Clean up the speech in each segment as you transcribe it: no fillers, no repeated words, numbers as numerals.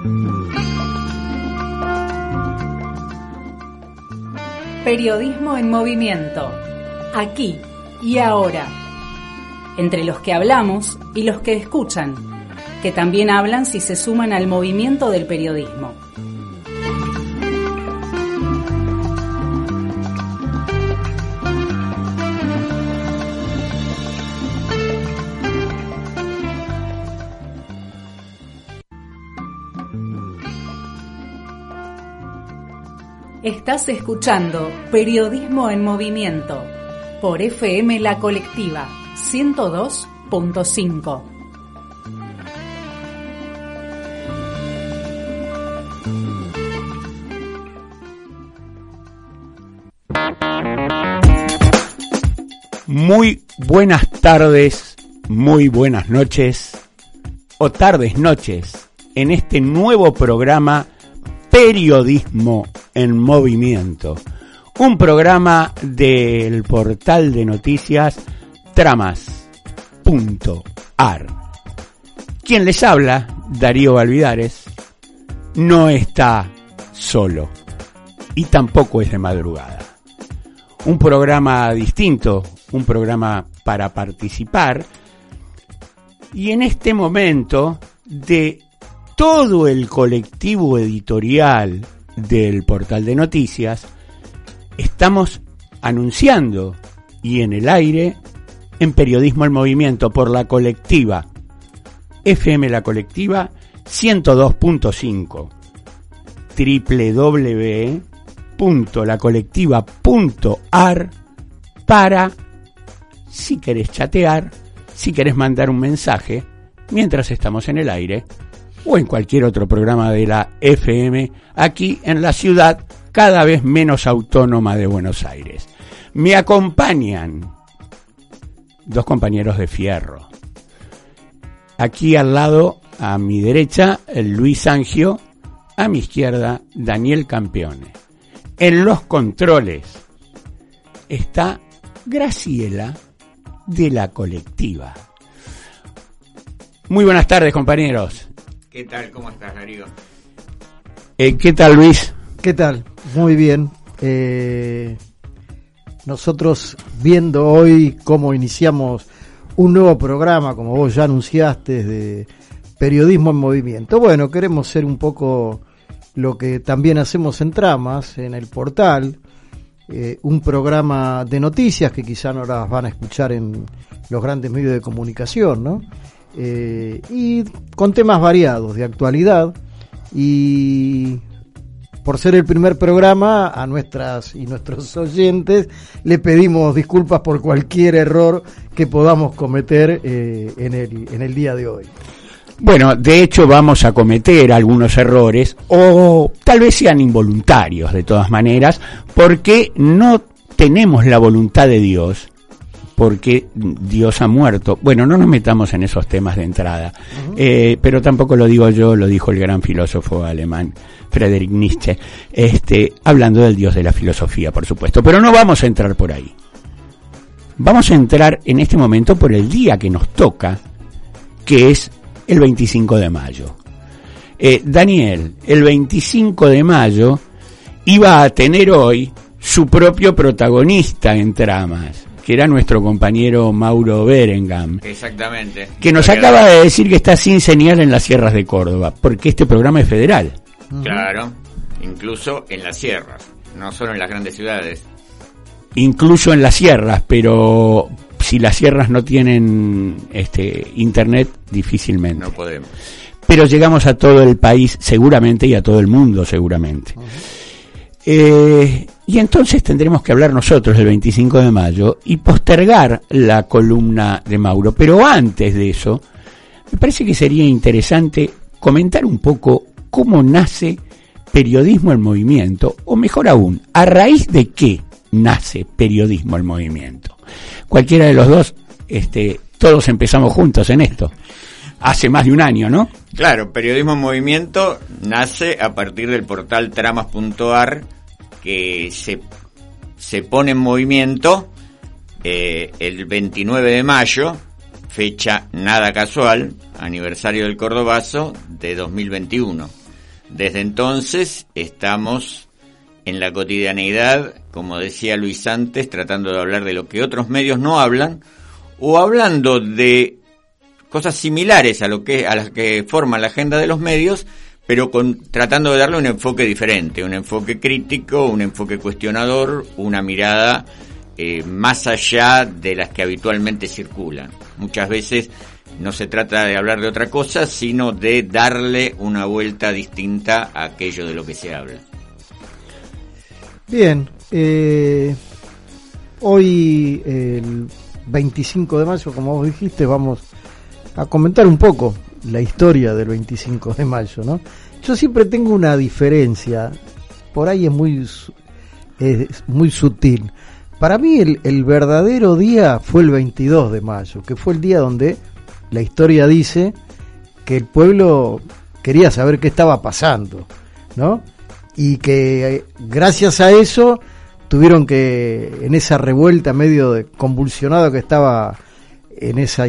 Periodismo en movimiento, aquí y ahora, entre los que hablamos y los que escuchan, que también hablan si se suman al movimiento del periodismo. Estás escuchando Periodismo en Movimiento por FM La Colectiva 102.5. Muy buenas tardes, muy buenas noches o tardes noches en este nuevo programa Periodismo en Movimiento, un programa del portal de noticias tramas.ar. Quien les habla, Darío Valvidares, no está solo y tampoco es de madrugada. Un programa distinto, un programa para participar, y en este momento de todo el colectivo editorial del portal de noticias estamos anunciando y en el aire en Periodismo en Movimiento por la colectiva FM La Colectiva 102.5 www.lacolectiva.ar para, si querés chatear, si querés mandar un mensaje mientras estamos en el aire o en cualquier otro programa de la FM aquí en la ciudad cada vez menos autónoma de Buenos Aires. Me acompañan dos compañeros de fierro. Aquí al lado, a mi derecha, Luis Angio, a mi izquierda, Daniel Campione. En los controles está Graciela de la Colectiva. Muy buenas tardes, compañeros. ¿Qué tal? ¿Cómo estás, Darío? ¿Qué tal, Luis? ¿Qué tal? Muy bien. Nosotros viendo hoy cómo iniciamos un nuevo programa, como vos ya anunciaste, de Periodismo en Movimiento. Bueno, queremos ser un poco lo que también hacemos en Tramas, en el portal, un programa de noticias que quizá no las van a escuchar en los grandes medios de comunicación, ¿no? Y con temas variados de actualidad, y por ser el primer programa a nuestras y nuestros oyentes le pedimos disculpas por cualquier error que podamos cometer en el día de hoy. Bueno, de hecho vamos a cometer algunos errores o tal vez sean involuntarios de todas maneras, porque no tenemos la voluntad de Dios, porque Dios ha muerto. Bueno, no nos metamos en esos temas de entrada, pero tampoco lo digo yo, lo dijo el gran filósofo alemán Friedrich Nietzsche, hablando del Dios de la filosofía, por supuesto, pero no vamos a entrar por ahí. Vamos a entrar en este momento por el día que nos toca, que es el 25 de mayo. Daniel, el 25 de mayo iba a tener hoy su propio protagonista en Tramas, que era nuestro compañero Mauro Berengham. Exactamente. Que nos acaba de decir que está sin señal en las sierras de Córdoba, porque este programa es federal. Claro, incluso en las sierras, no solo en las grandes ciudades. Incluso en las sierras, pero si las sierras no tienen internet, difícilmente. No podemos. Pero llegamos a todo el país seguramente y a todo el mundo seguramente. Y entonces tendremos que hablar nosotros el 25 de mayo y postergar la columna de Mauro. Pero antes de eso, me parece que sería interesante comentar un poco cómo nace Periodismo en Movimiento, o mejor aún, a raíz de qué nace Periodismo en Movimiento. Cualquiera de los dos, todos empezamos juntos en esto. Hace más de un año, ¿no? Claro, Periodismo en Movimiento nace a partir del portal tramas.ar, que se pone en movimiento el 29 de mayo, fecha nada casual, aniversario del Cordobazo de 2021. desde entonces estamos en la cotidianeidad, como decía Luis antes, tratando de hablar de lo que otros medios no hablan, o hablando de cosas similares a las que forman la agenda de los medios, pero tratando de darle un enfoque diferente, un enfoque crítico, un enfoque cuestionador, una mirada más allá de las que habitualmente circulan. Muchas veces no se trata de hablar de otra cosa, sino de darle una vuelta distinta a aquello de lo que se habla. Bien, hoy el 25 de mayo, como vos dijiste, vamos a comentar un poco la historia del 25 de mayo, ¿no? Yo siempre tengo una diferencia, por ahí es muy sutil. Para mí el verdadero día fue el 22 de mayo, que fue el día donde la historia dice que el pueblo quería saber qué estaba pasando, ¿no? Y que gracias a eso tuvieron que, en esa revuelta medio convulsionado que estaba en esa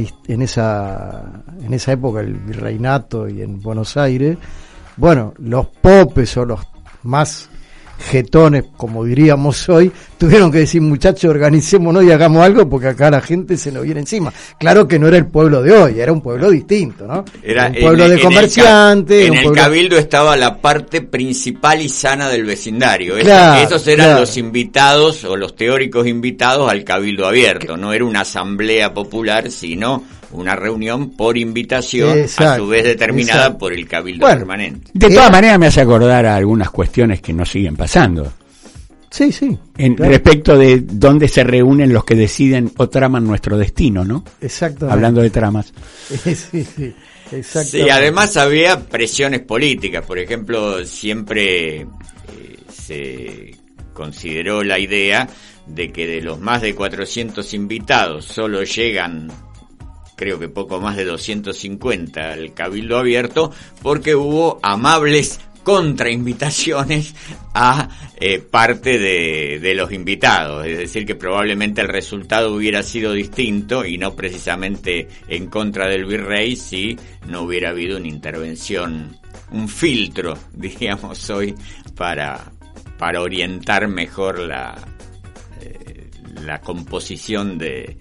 época, el virreinato y en Buenos Aires, bueno, los popes o los más jetones, como diríamos hoy, tuvieron que decir, muchachos, organicémonos y hagamos algo porque acá la gente se nos viene encima. Claro que no era el pueblo de hoy, era un pueblo distinto, ¿no? Era un pueblo de comerciantes. En el cabildo estaba la parte principal y sana del vecindario. Claro, esos eran los invitados o los teóricos invitados al cabildo abierto. No era una asamblea popular, sino una reunión por invitación, a su vez determinada por el cabildo permanente. De todas maneras me hace acordar a algunas cuestiones que nos siguen pasando. Sí. Respecto de dónde se reúnen los que deciden o traman nuestro destino, ¿no? Exactamente. Hablando de tramas. Sí, exactamente. Sí, además había presiones políticas. Por ejemplo, siempre se consideró la idea de que de los más de 400 invitados solo llegan, creo que poco más de 250 al cabildo abierto, porque hubo amables contrainvitaciones a parte de los invitados, es decir, que probablemente el resultado hubiera sido distinto y no precisamente en contra del virrey si no hubiera habido una intervención, un filtro, diríamos hoy, para orientar mejor la composición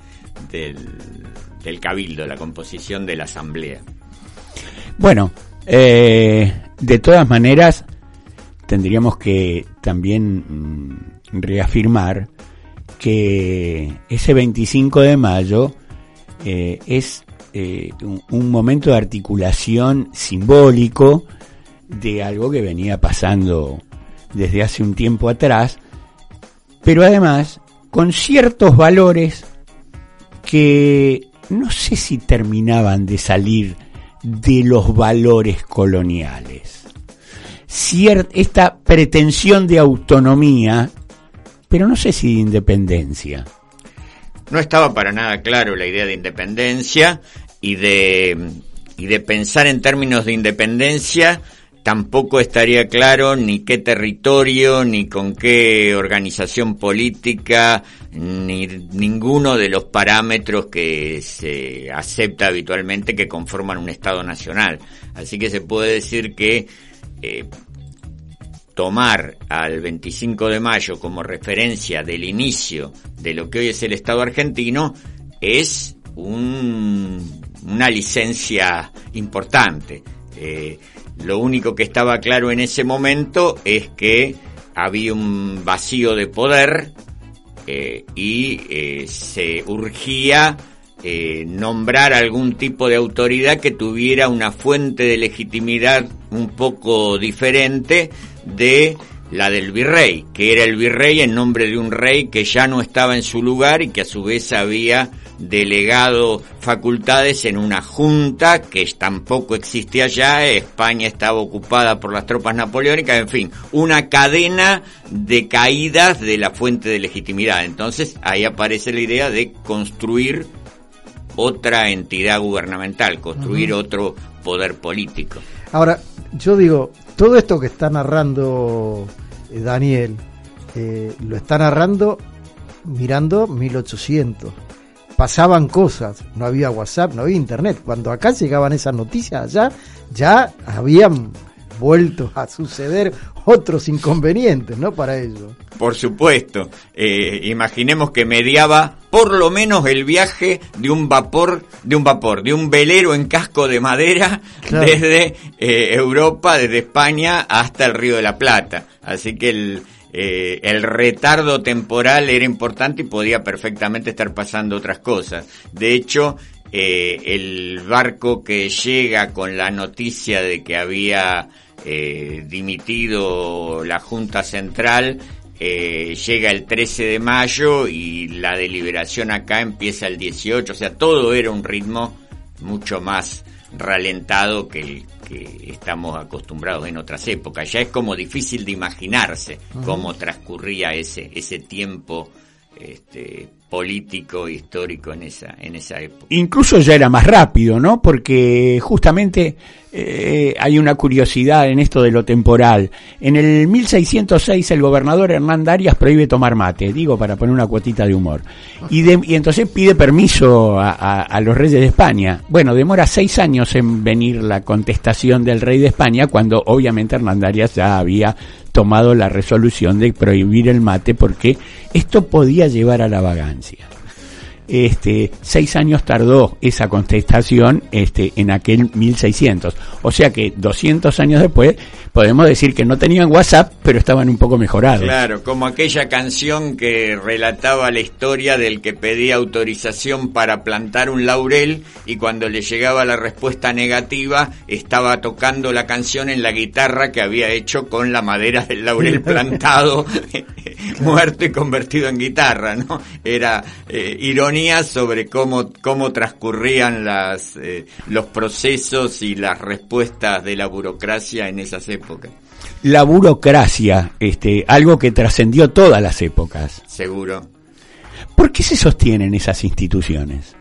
del cabildo, la composición de la asamblea. Bueno, de todas maneras tendríamos que también reafirmar que ese 25 de mayo es un momento de articulación simbólico de algo que venía pasando desde hace un tiempo atrás, pero además con ciertos valores que no sé si terminaban de salir de los valores coloniales. Esta pretensión de autonomía, pero no sé si de independencia. No estaba para nada claro la idea de independencia y de pensar en términos de independencia. Tampoco estaría claro ni qué territorio, ni con qué organización política, ni ninguno de los parámetros que se acepta habitualmente que conforman un Estado nacional. Así que se puede decir que tomar al 25 de mayo como referencia del inicio de lo que hoy es el Estado argentino es una licencia importante. Lo único que estaba claro en ese momento es que había un vacío de poder y se urgía nombrar algún tipo de autoridad que tuviera una fuente de legitimidad un poco diferente de la del virrey, que era el virrey en nombre de un rey que ya no estaba en su lugar y que a su vez había delegado facultades en una junta que tampoco existía ya. España estaba ocupada por las tropas napoleónicas, en fin, una cadena de caídas de la fuente de legitimidad. Entonces ahí aparece la idea de construir otra entidad gubernamental, construir otro poder político. Ahora, yo digo, todo esto que está narrando Daniel, lo está narrando mirando 1800. Pasaban cosas, no había WhatsApp, no había internet. Cuando acá llegaban esas noticias, allá ya habían vuelto a suceder otros inconvenientes, ¿no? Para ello. Por supuesto. Imaginemos que mediaba por lo menos el viaje de un velero en casco de madera, claro, desde Europa, desde España hasta el Río de la Plata. Así que el retardo temporal era importante y podía perfectamente estar pasando otras cosas. De hecho, el barco que llega con la noticia de que había dimitido la Junta Central llega el 13 de mayo y la deliberación acá empieza el 18, o sea, todo era un ritmo mucho más ralentado que el que estamos acostumbrados en otras épocas. Ya es como difícil de imaginarse cómo transcurría ese tiempo político, histórico en esa época. Incluso ya era más rápido, ¿no? Porque justamente hay una curiosidad en esto de lo temporal. En el 1606 el gobernador Hernán Darias prohíbe tomar mate, digo para poner una cuotita de humor. Y entonces pide permiso a los reyes de España. Bueno, demora 6 años en venir la contestación del rey de España, cuando obviamente Hernán Darias ya había tomado la resolución de prohibir el mate porque esto podía llevar a la vagancia. 6 años tardó esa contestación en aquel 1600. O sea que 200 años después podemos decir que no tenían WhatsApp, pero estaban un poco mejorados. Claro, como aquella canción que relataba la historia del que pedía autorización para plantar un laurel y cuando le llegaba la respuesta negativa estaba tocando la canción en la guitarra que había hecho con la madera del laurel plantado, muerto y convertido en guitarra, ¿no? Era ironía sobre cómo transcurrían los procesos y las respuestas de la burocracia en esas épocas. La burocracia, algo que trascendió todas las épocas. Seguro. ¿Por qué se sostienen esas instituciones?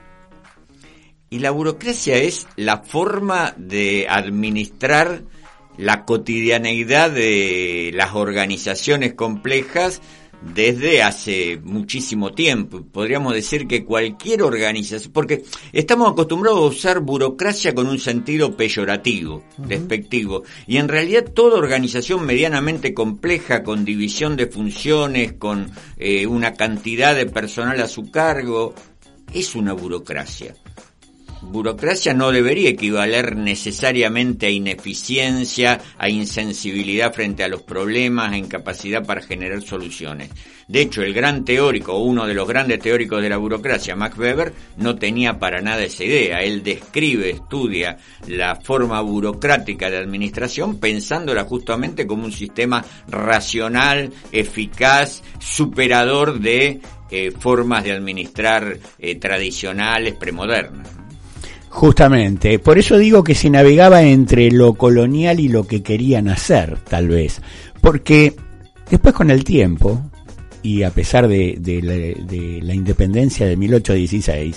Y la burocracia es la forma de administrar la cotidianeidad de las organizaciones complejas desde hace muchísimo tiempo. Podríamos decir que cualquier organización, porque estamos acostumbrados a usar burocracia con un sentido peyorativo, despectivo, y en realidad toda organización medianamente compleja, con división de funciones, con una cantidad de personal a su cargo, es una burocracia. Burocracia no debería equivaler necesariamente a ineficiencia, a insensibilidad frente a los problemas, a incapacidad para generar soluciones. De hecho, el gran teórico, uno de los grandes teóricos de la burocracia, Max Weber, no tenía para nada esa idea. Él estudia la forma burocrática de administración pensándola justamente como un sistema racional, eficaz, superador de formas de administrar tradicionales, premodernas. Justamente, por eso digo que se navegaba entre lo colonial y lo que querían hacer, tal vez, porque después con el tiempo, y a pesar de la independencia de 1816,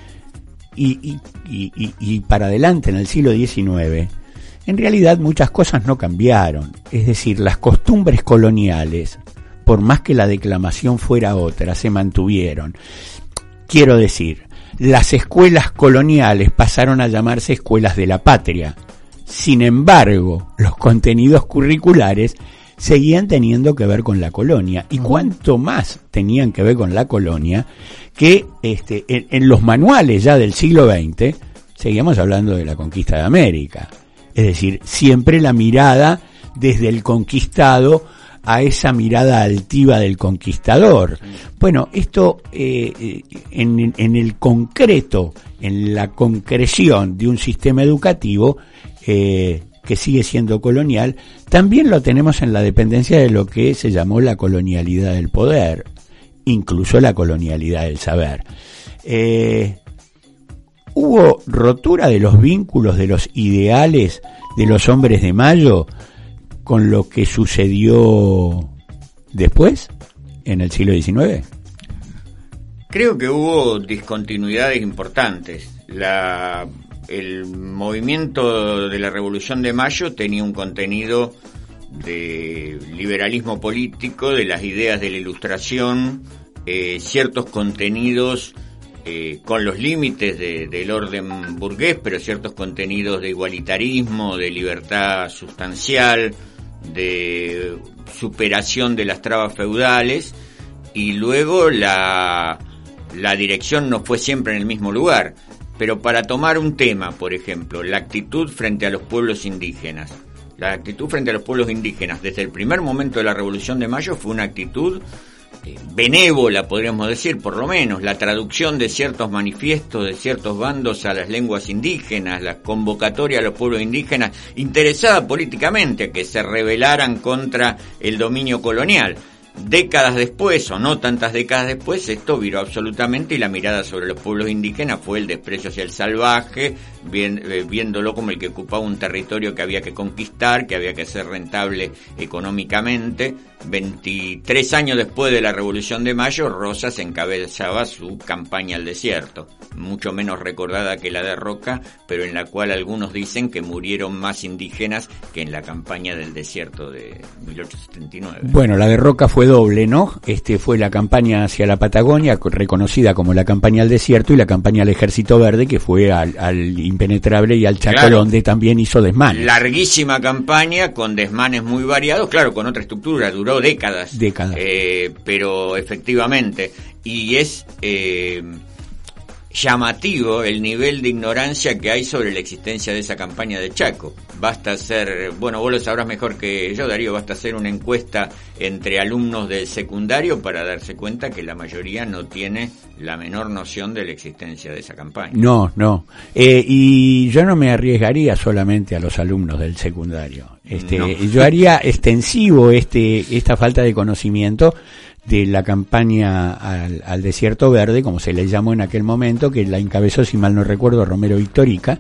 y para adelante en el siglo XIX, en realidad muchas cosas no cambiaron, es decir, las costumbres coloniales, por más que la declamación fuera otra, se mantuvieron. Quiero decir, las escuelas coloniales pasaron a llamarse escuelas de la patria. Sin embargo, los contenidos curriculares seguían teniendo que ver con la colonia. Y cuánto más tenían que ver con la colonia que en los manuales ya del siglo XX seguíamos hablando de la conquista de América. Es decir, siempre la mirada desde el conquistado a esa mirada altiva del conquistador. Bueno, esto en el concreto, en la concreción de un sistema educativo que sigue siendo colonial, también lo tenemos en la dependencia de lo que se llamó la colonialidad del poder, incluso la colonialidad del saber. Hubo rotura de los vínculos, de los ideales de los hombres de Mayo con lo que sucedió después, en el siglo XIX. Creo que hubo discontinuidades importantes. El movimiento de la Revolución de Mayo tenía un contenido de liberalismo político, de las ideas de la Ilustración, ciertos contenidos con los límites del orden burgués, pero ciertos contenidos de igualitarismo, de libertad sustancial, de superación de las trabas feudales, y luego la dirección no fue siempre en el mismo lugar. Pero para tomar un tema, por ejemplo, la actitud frente a los pueblos indígenas. La actitud frente a los pueblos indígenas desde el primer momento de la Revolución de Mayo fue una actitud benévola, podríamos decir, por lo menos. La traducción de ciertos manifiestos de ciertos bandos a las lenguas indígenas, la convocatoria a los pueblos indígenas interesada políticamente a que se rebelaran contra el dominio colonial. Décadas después, o no tantas décadas después, esto viró absolutamente, y la mirada sobre los pueblos indígenas fue el desprecio hacia el salvaje, viéndolo como el que ocupaba un territorio que había que conquistar, que había que hacer rentable económicamente. 23 años después de la Revolución de Mayo, Rosas encabezaba su campaña al desierto, mucho menos recordada que la de Roca, pero en la cual algunos dicen que murieron más indígenas que en la campaña del desierto de 1879. Bueno, la de Roca fue doble, ¿no? Fue la campaña hacia la Patagonia, reconocida como la campaña al desierto, y la campaña al Ejército Verde, que fue al impenetrable y al Chaco, claro, donde también hizo desmanes. Larguísima campaña, con desmanes muy variados, claro, con otra estructura, duró décadas. Pero efectivamente, y es llamativo el nivel de ignorancia que hay sobre la existencia de esa campaña de Chaco. Basta hacer, bueno, vos lo sabrás mejor que yo, Darío, basta hacer una encuesta entre alumnos del secundario para darse cuenta que la mayoría no tiene la menor noción de la existencia de esa campaña. No. Y yo no me arriesgaría solamente a los alumnos del secundario. No. Yo haría extensivo esta falta de conocimiento de la campaña al Desierto Verde, como se le llamó en aquel momento, que la encabezó, si mal no recuerdo, Romero Victorica,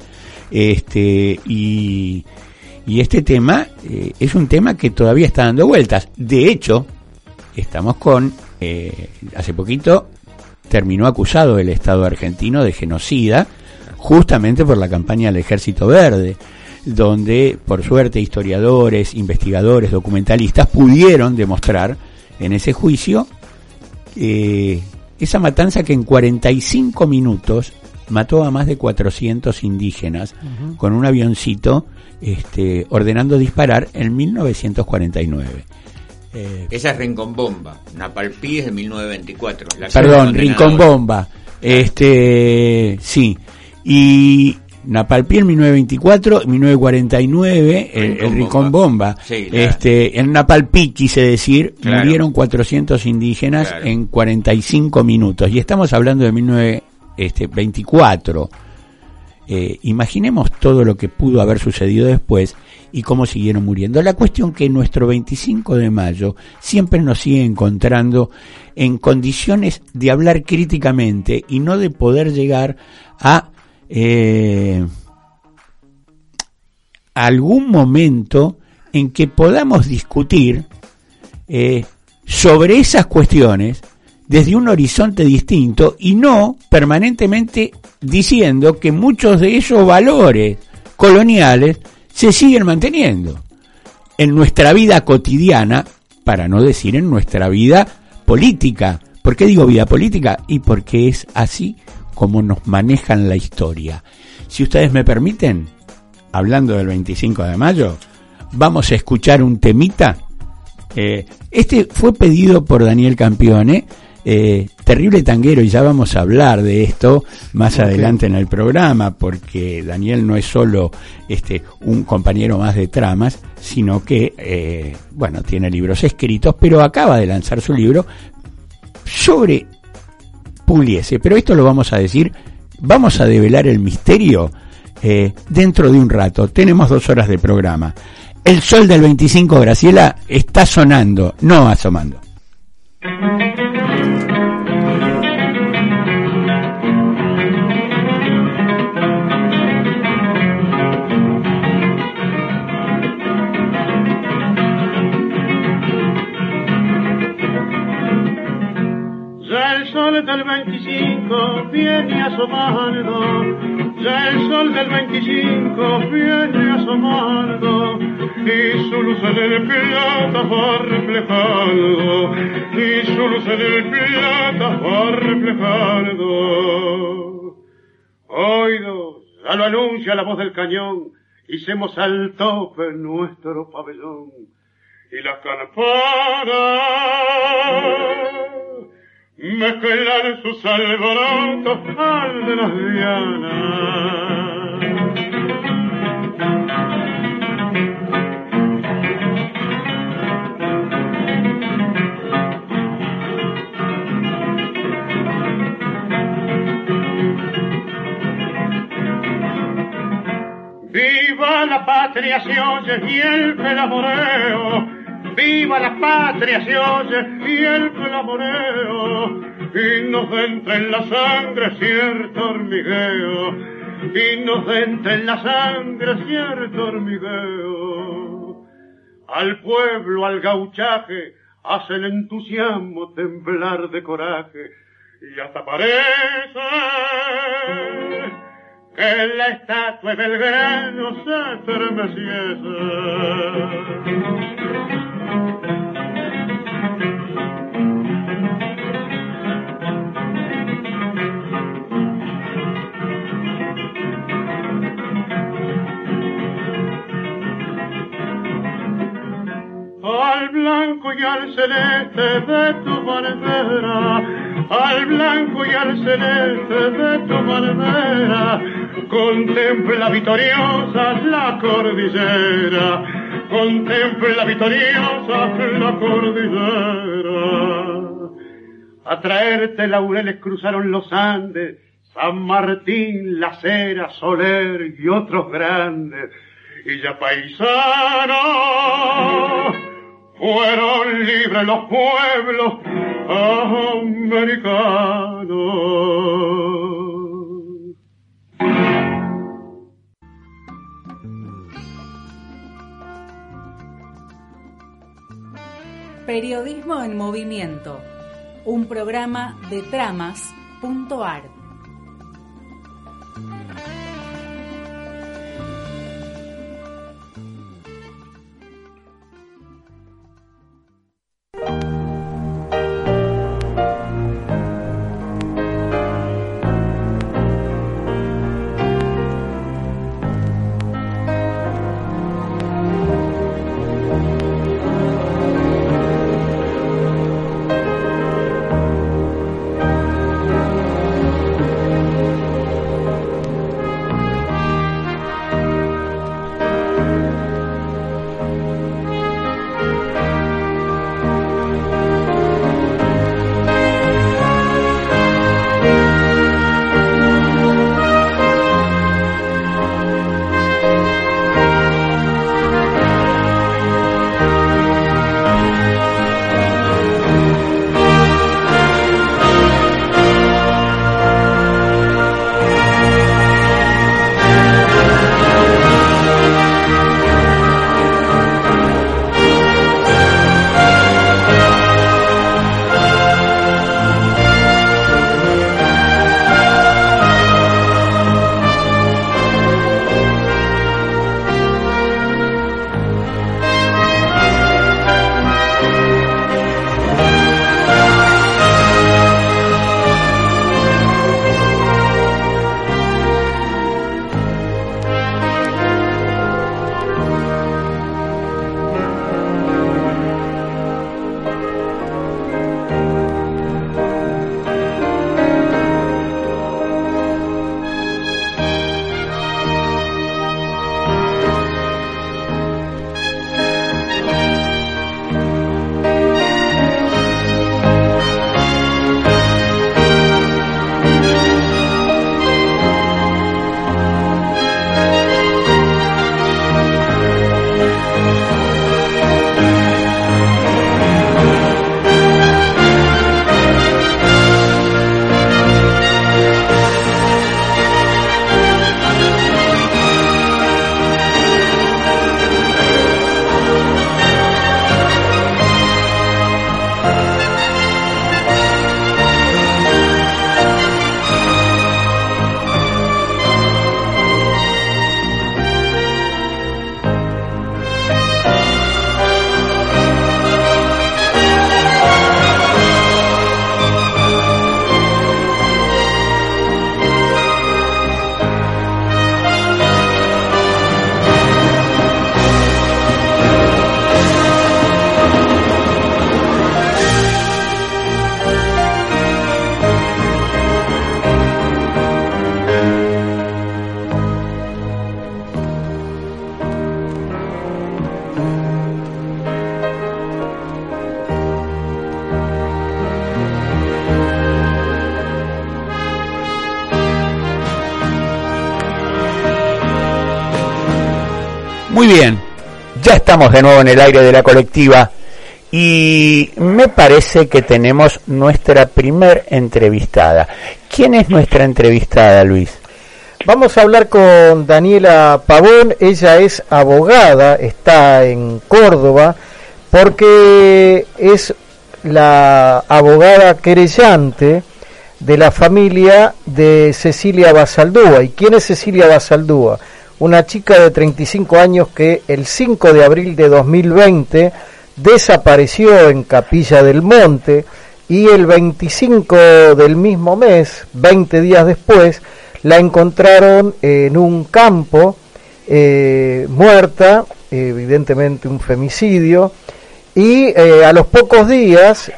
y este tema es un tema que todavía está dando vueltas. De hecho, estamos hace poquito terminó acusado el Estado argentino de genocida, justamente por la campaña del Ejército Verde, donde, por suerte, historiadores, investigadores, documentalistas pudieron demostrar en ese juicio esa matanza que en 45 minutos mató a más de 400 indígenas, uh-huh, con un avioncito ordenando disparar en 1949. Esa es Rincón Bomba. Napalpí es de 1924. Perdón, Rincón Bomba. Sí. Y Napalpí en 1924, 1949, el Rincón Bomba. Sí, en Napalpí, quise decir, claro, murieron 400 indígenas, claro, en 45 minutos. Y estamos hablando de 1924. Imaginemos todo lo que pudo haber sucedido después y cómo siguieron muriendo. La cuestión que nuestro 25 de mayo siempre nos sigue encontrando en condiciones de hablar críticamente y no de poder llegar a algún momento en que podamos discutir sobre esas cuestiones desde un horizonte distinto y no permanentemente diciendo que muchos de esos valores coloniales se siguen manteniendo en nuestra vida cotidiana, para no decir en nuestra vida política. ¿Por qué digo vida política? Y porque es así como nos manejan la historia. Si ustedes me permiten, hablando del 25 de mayo, vamos a escuchar un temita. Fue pedido por Daniel Campione, terrible tanguero, y ya vamos a hablar de esto más adelante en el programa, porque Daniel no es solo un compañero más de tramas, sino que, tiene libros escritos, pero acaba de lanzar su libro sobre Pugliese. Pero esto lo vamos a decir, vamos a develar el misterio dentro de un rato. Tenemos 2 horas de programa. El sol del 25, Graciela, está sonando, no asomando. Del 25 viene asomando, ya el sol del 25 viene asomando, y su luz en el plata va reflejando, y su luz en el plata va reflejando. Oídos, ya lo anuncia la voz del cañón, hicimos al tope nuestro pabellón, y las campanas mezclan sus alborotos al de las dianas. Viva la patria se oye y el clamoreo, viva la patria se oye y el clamoreo, y nos entra en la sangre cierto hormigueo, y nos entra en la sangre cierto hormigueo. Al pueblo, al gauchaje, hace el entusiasmo temblar de coraje, y hasta parece que la estatua de Belgrano se estremeciese. Al blanco y al celeste de tu bandera, al blanco y al celeste de tu bandera, contempla victoriosa la cordillera, contempla victoriosa la cordillera. A traerte laureles cruzaron los Andes, San Martín, Las Heras, Soler y otros grandes, y ya paisanos fueron libres los pueblos americanos. Periodismo en Movimiento, un programa de Tramas.ar. Muy bien, ya estamos de nuevo en el aire de la colectiva y me parece que tenemos nuestra primer entrevistada. ¿Quién es nuestra entrevistada, Luis? Vamos a hablar con Daniela Pavón. Ella es abogada, está en Córdoba, porque es la abogada querellante de la familia de Cecilia Basaldúa. ¿Y quién es Cecilia Basaldúa? Una chica de 35 años que el 5 de abril de 2020 desapareció en Capilla del Monte y el 25 del mismo mes, 20 días después, la encontraron en un campo muerta, evidentemente un femicidio, y a los pocos días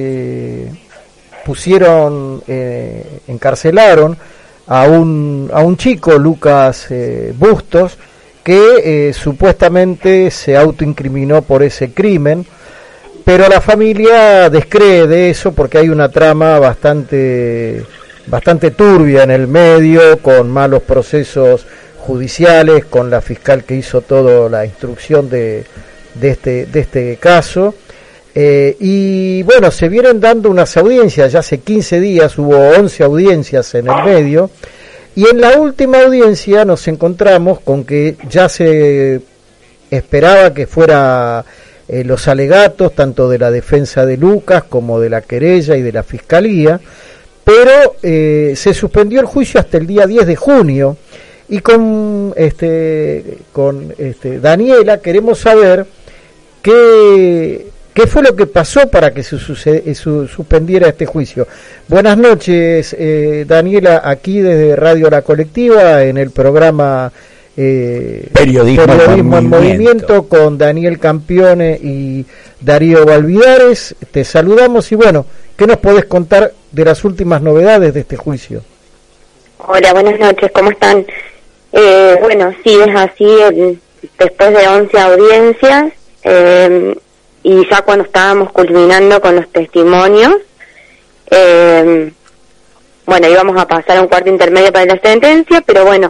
encarcelaron a un chico, Lucas Bustos, que supuestamente se autoincriminó por ese crimen, pero la familia descree de eso porque hay una trama bastante turbia en el medio, con malos procesos judiciales, con la fiscal que hizo toda la instrucción de este caso. Y bueno, se vienen dando unas audiencias, ya hace 15 días hubo 11 audiencias en el medio, y en la última audiencia nos encontramos con que ya se esperaba que fuera los alegatos tanto de la defensa de Lucas como de la querella y de la fiscalía, pero se suspendió el juicio hasta el día 10 de junio, y con Daniela queremos saber ¿qué fue lo que pasó para que se suspendiera este juicio? Buenas noches, Daniela, aquí desde Radio La Colectiva, en el programa Periodismo en Movimiento, con Daniel Campione y Darío Valvidares. Te saludamos y bueno, ¿qué nos podés contar de las últimas novedades de este juicio? Hola, buenas noches, ¿cómo están? Bueno, sí, es así, después de 11 audiencias, y ya cuando estábamos culminando con los testimonios, bueno, íbamos a pasar a un cuarto intermedio para la sentencia, pero bueno,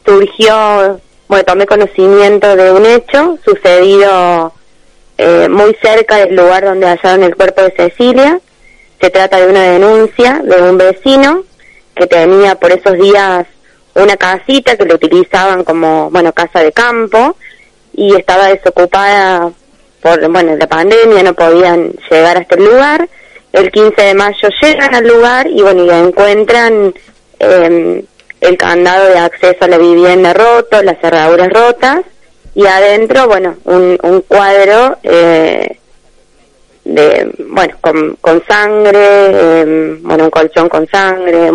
tomé conocimiento de un hecho sucedido muy cerca del lugar donde hallaron el cuerpo de Cecilia. Se trata de una denuncia de un vecino que tenía por esos días una casita que lo utilizaban como, casa de campo, y estaba desocupada por la pandemia, no podían llegar hasta el lugar. El 15 de mayo llegan al lugar y y encuentran el candado de acceso a la vivienda roto, las cerraduras rotas, y adentro, un cuadro con sangre, un colchón con sangre,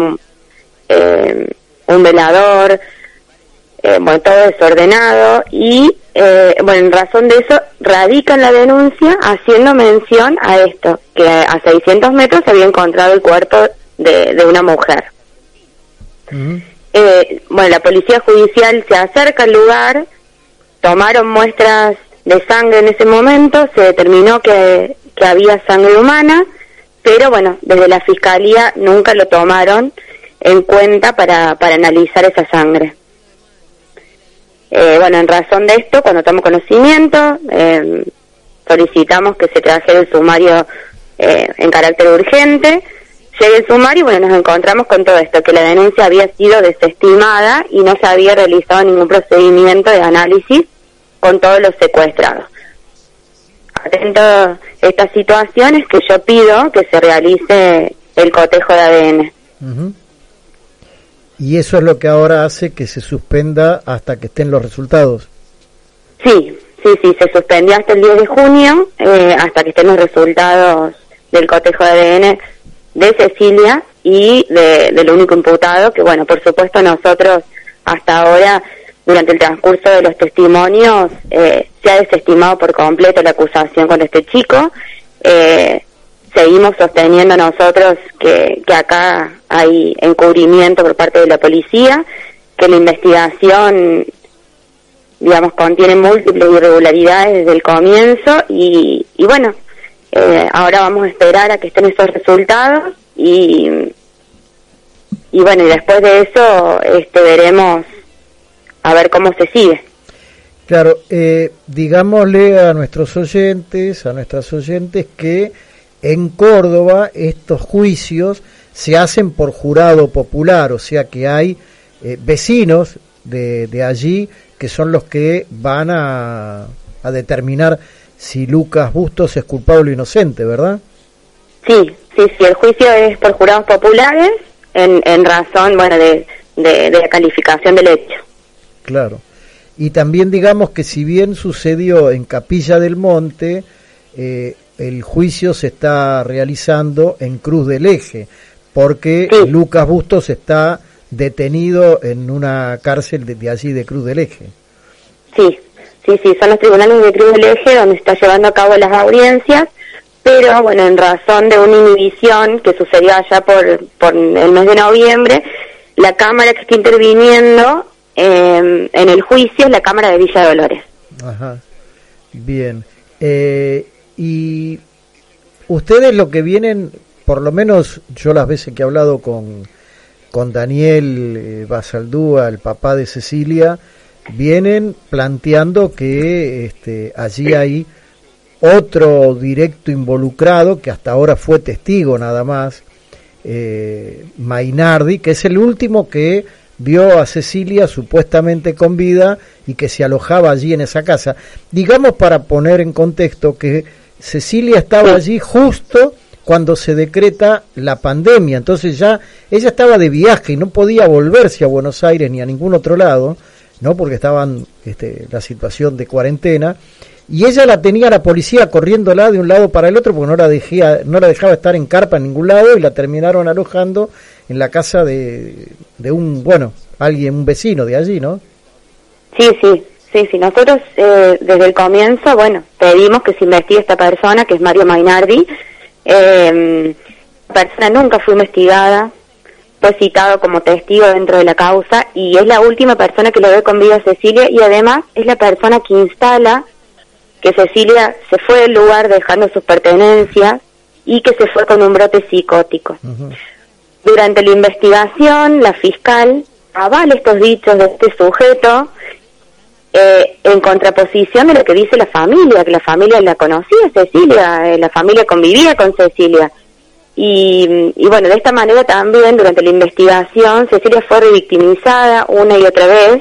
un velador, todo desordenado, y en razón de eso radican la denuncia haciendo mención a esto, que a 600 metros se había encontrado el cuerpo de una mujer. Uh-huh. La policía judicial se acerca al lugar, tomaron muestras de sangre en ese momento, se determinó que había sangre humana, pero desde la fiscalía nunca lo tomaron en cuenta para analizar esa sangre. En razón de esto, cuando tomamos conocimiento, solicitamos que se trajera el sumario en carácter urgente. Llega el sumario y nos encontramos con todo esto, que la denuncia había sido desestimada y no se había realizado ningún procedimiento de análisis con todos los secuestrados. Atento a estas situaciones, que yo pido que se realice el cotejo de ADN. Uh-huh. ¿Y eso es lo que ahora hace que se suspenda hasta que estén los resultados? Sí, se suspendió hasta el 10 de junio, hasta que estén los resultados del cotejo de ADN de Cecilia y del único imputado, que por supuesto nosotros hasta ahora, durante el transcurso de los testimonios, se ha desestimado por completo la acusación contra este chico. Seguimos sosteniendo nosotros que acá hay encubrimiento por parte de la policía, que la investigación, contiene múltiples irregularidades desde el comienzo, y ahora vamos a esperar a que estén esos resultados y después de eso veremos a ver cómo se sigue. Claro, digámosle a nuestros oyentes, a nuestras oyentes, que en Córdoba estos juicios se hacen por jurado popular, o sea que hay vecinos de allí que son los que van a determinar si Lucas Bustos es culpable o inocente, ¿verdad? Sí, el juicio es por jurados populares en razón, bueno, de la calificación del hecho. Claro. Y también digamos que si bien sucedió en Capilla del Monte, el juicio se está realizando en Cruz del Eje, porque sí, Lucas Bustos está detenido en una cárcel de allí de Cruz del Eje. Sí, son los tribunales de Cruz del Eje donde se está llevando a cabo las audiencias, pero bueno, en razón de una inhibición que sucedió allá por el mes de noviembre, la Cámara que está interviniendo en el juicio es la Cámara de Villa Dolores. Ajá, bien. Y ustedes lo que vienen, por lo menos yo las veces que he hablado con Daniel Basaldúa, el papá de Cecilia, vienen planteando que allí hay otro directo involucrado que hasta ahora fue testigo nada más, Mainardi, que es el último que vio a Cecilia supuestamente con vida y que se alojaba allí en esa casa. Digamos, para poner en contexto, que Cecilia estaba allí justo cuando se decreta la pandemia, entonces ya ella estaba de viaje y no podía volverse a Buenos Aires ni a ningún otro lado, ¿no? Porque estaban la situación de cuarentena, y ella la tenía la policía corriéndola de un lado para el otro porque no la dejaba estar en carpa en ningún lado, y la terminaron alojando en la casa de un vecino de allí, ¿no? Sí, nosotros desde el comienzo, pedimos que se investigue esta persona, que es Mario Mainardi. La persona nunca fue investigada, fue citado como testigo dentro de la causa, y es la última persona que lo ve con vida a Cecilia, y además es la persona que instala que Cecilia se fue del lugar dejando sus pertenencias y que se fue con un brote psicótico. Uh-huh. Durante la investigación, la fiscal avala estos dichos de este sujeto, en contraposición de lo que dice la familia, que la familia la conocía, Cecilia, la familia convivía con Cecilia. Y bueno, de esta manera también durante la investigación Cecilia fue revictimizada una y otra vez.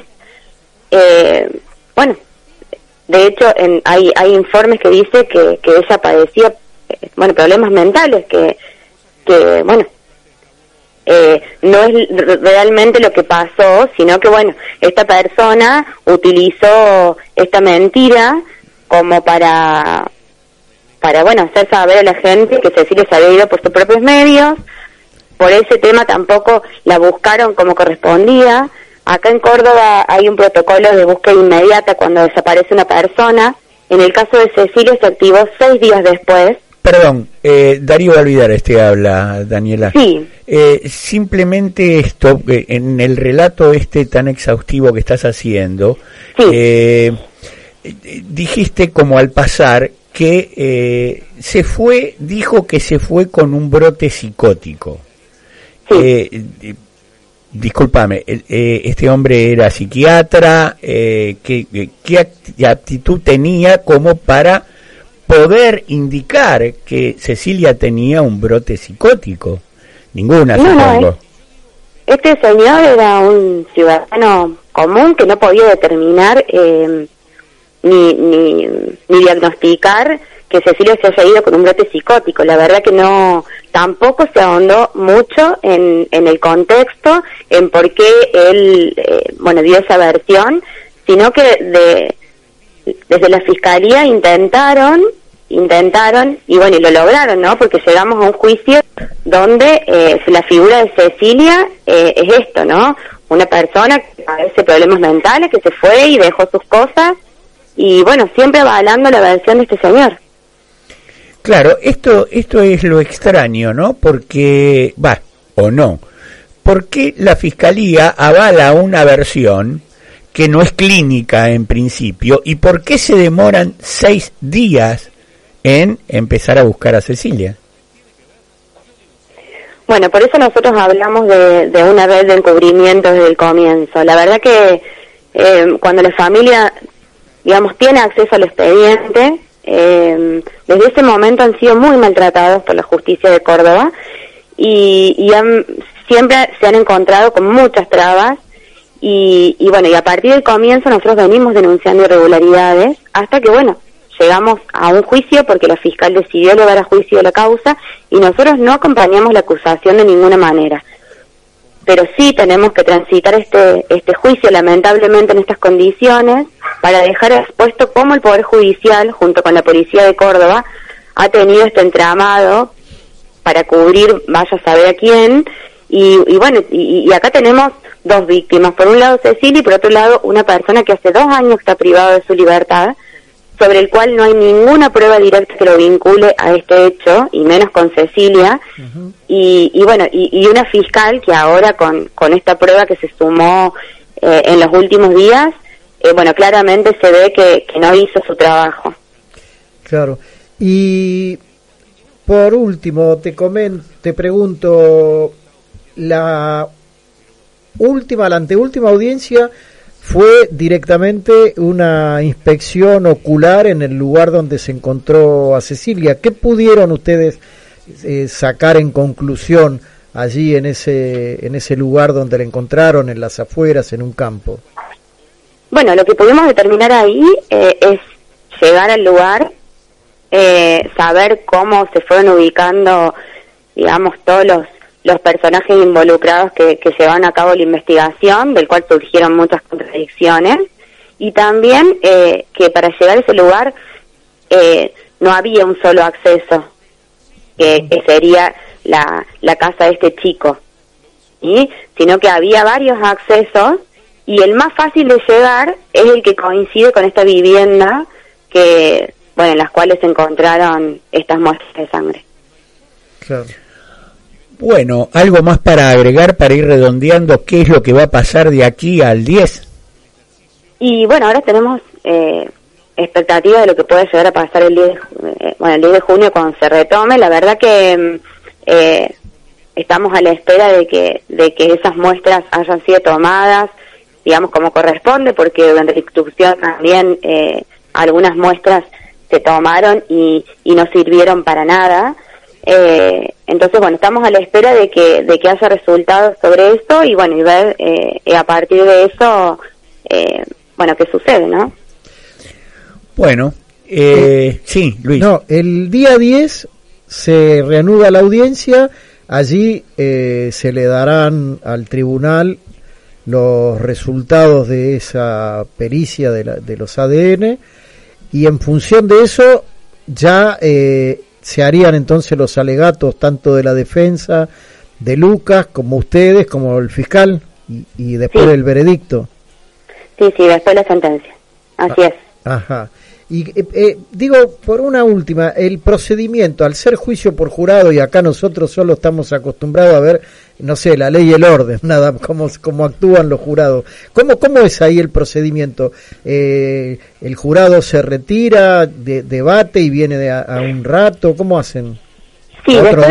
De hecho hay informes que dice que ella padecía problemas mentales, que no es realmente lo que pasó, sino que esta persona utilizó esta mentira como para hacer saber a la gente que Cecilia se había ido por sus propios medios. Por ese tema tampoco la buscaron como correspondía. Acá en Córdoba hay un protocolo de búsqueda inmediata cuando desaparece una persona. En el caso de Cecilia se activó 6 días después. Perdón, Darío Alvidar habla, Daniela. Sí. Simplemente esto, en el relato tan exhaustivo que estás haciendo, sí, dijiste como al pasar que dijo que se fue con un brote psicótico. Sí. Discúlpame, este hombre era psiquiatra, ¿qué actitud tenía como para poder indicar que Cecilia tenía un brote psicótico? Ninguna, supongo. Este señor era un ciudadano común que no podía determinar ni diagnosticar que Cecilia se haya ido con un brote psicótico. La verdad que tampoco se ahondó mucho en el contexto, en por qué él dio esa versión, sino que desde la fiscalía intentaron y lo lograron, ¿no? Porque llegamos a un juicio donde la figura de Cecilia es esto, ¿no? Una persona que padece problemas mentales, que se fue y dejó sus cosas, y siempre avalando la versión de este señor. Claro, esto es lo extraño, ¿no? Porque, ¿por qué la fiscalía avala una versión que no es clínica en principio, y por qué se demoran 6 días en empezar a buscar a Cecilia? Bueno, por eso nosotros hablamos de una red de encubrimiento desde el comienzo. La verdad que cuando la familia digamos, tiene acceso al expediente. Desde ese momento han sido muy maltratados por la justicia de Córdoba y siempre se han encontrado con muchas trabas y bueno, y a partir del comienzo nosotros venimos denunciando irregularidades hasta que, bueno, llegamos a un juicio porque la fiscal decidió elevar a juicio la causa y nosotros no acompañamos la acusación de ninguna manera. Pero sí tenemos que transitar este juicio, lamentablemente, en estas condiciones, para dejar expuesto cómo el Poder Judicial, junto con la Policía de Córdoba, ha tenido este entramado para cubrir, vaya a saber a quién, y bueno, y acá tenemos dos víctimas, por un lado Cecilia y por otro lado una persona que hace 2 años está privada de su libertad, sobre el cual no hay ninguna prueba directa que lo vincule a este hecho, y menos con Cecilia, y bueno, y una fiscal que ahora con esta prueba que se sumó en los últimos días, bueno, claramente se ve que no hizo su trabajo. Claro. Y por último, te pregunto, la anteúltima audiencia fue directamente una inspección ocular en el lugar donde se encontró a Cecilia. ¿Qué pudieron ustedes sacar en conclusión allí en ese lugar donde la encontraron, en las afueras, en un campo? Bueno, lo que pudimos determinar ahí es llegar al lugar, saber cómo se fueron ubicando, digamos, todos los personajes involucrados que llevan a cabo la investigación, del cual surgieron muchas contradicciones, y también que para llegar a ese lugar no había un solo acceso, que sería la casa de este chico, ¿sí? Sino que había varios accesos, y el más fácil de llegar es el que coincide con esta vivienda en las cuales se encontraron estas muestras de sangre. Claro. Bueno, algo más para agregar, para ir redondeando, ¿qué es lo que va a pasar de aquí al 10? Y bueno, ahora tenemos expectativa de lo que puede llegar a pasar el 10 de junio cuando se retome. La verdad que estamos a la espera de que esas muestras hayan sido tomadas, digamos, como corresponde, porque durante la instrucción también algunas muestras se tomaron y no sirvieron para nada. Entonces, bueno, estamos a la espera de que haya resultados sobre esto y bueno, y ver a partir de eso, qué sucede, ¿no? Bueno, sí, Luis. No, el día 10 se reanuda la audiencia, allí se le darán al tribunal los resultados de esa pericia de los ADN y en función de eso ya se harían entonces los alegatos tanto de la defensa de Lucas como ustedes, como el fiscal y después el veredicto. Sí, después la sentencia. Así es. Ajá. Y digo, por una última, el procedimiento, al ser juicio por jurado, y acá nosotros solo estamos acostumbrados a ver, no sé, la ley y el orden, nada, cómo actúan los jurados. ¿Cómo es ahí el procedimiento? ¿El jurado se retira, debate y viene a un rato? ¿Cómo hacen? Sí, después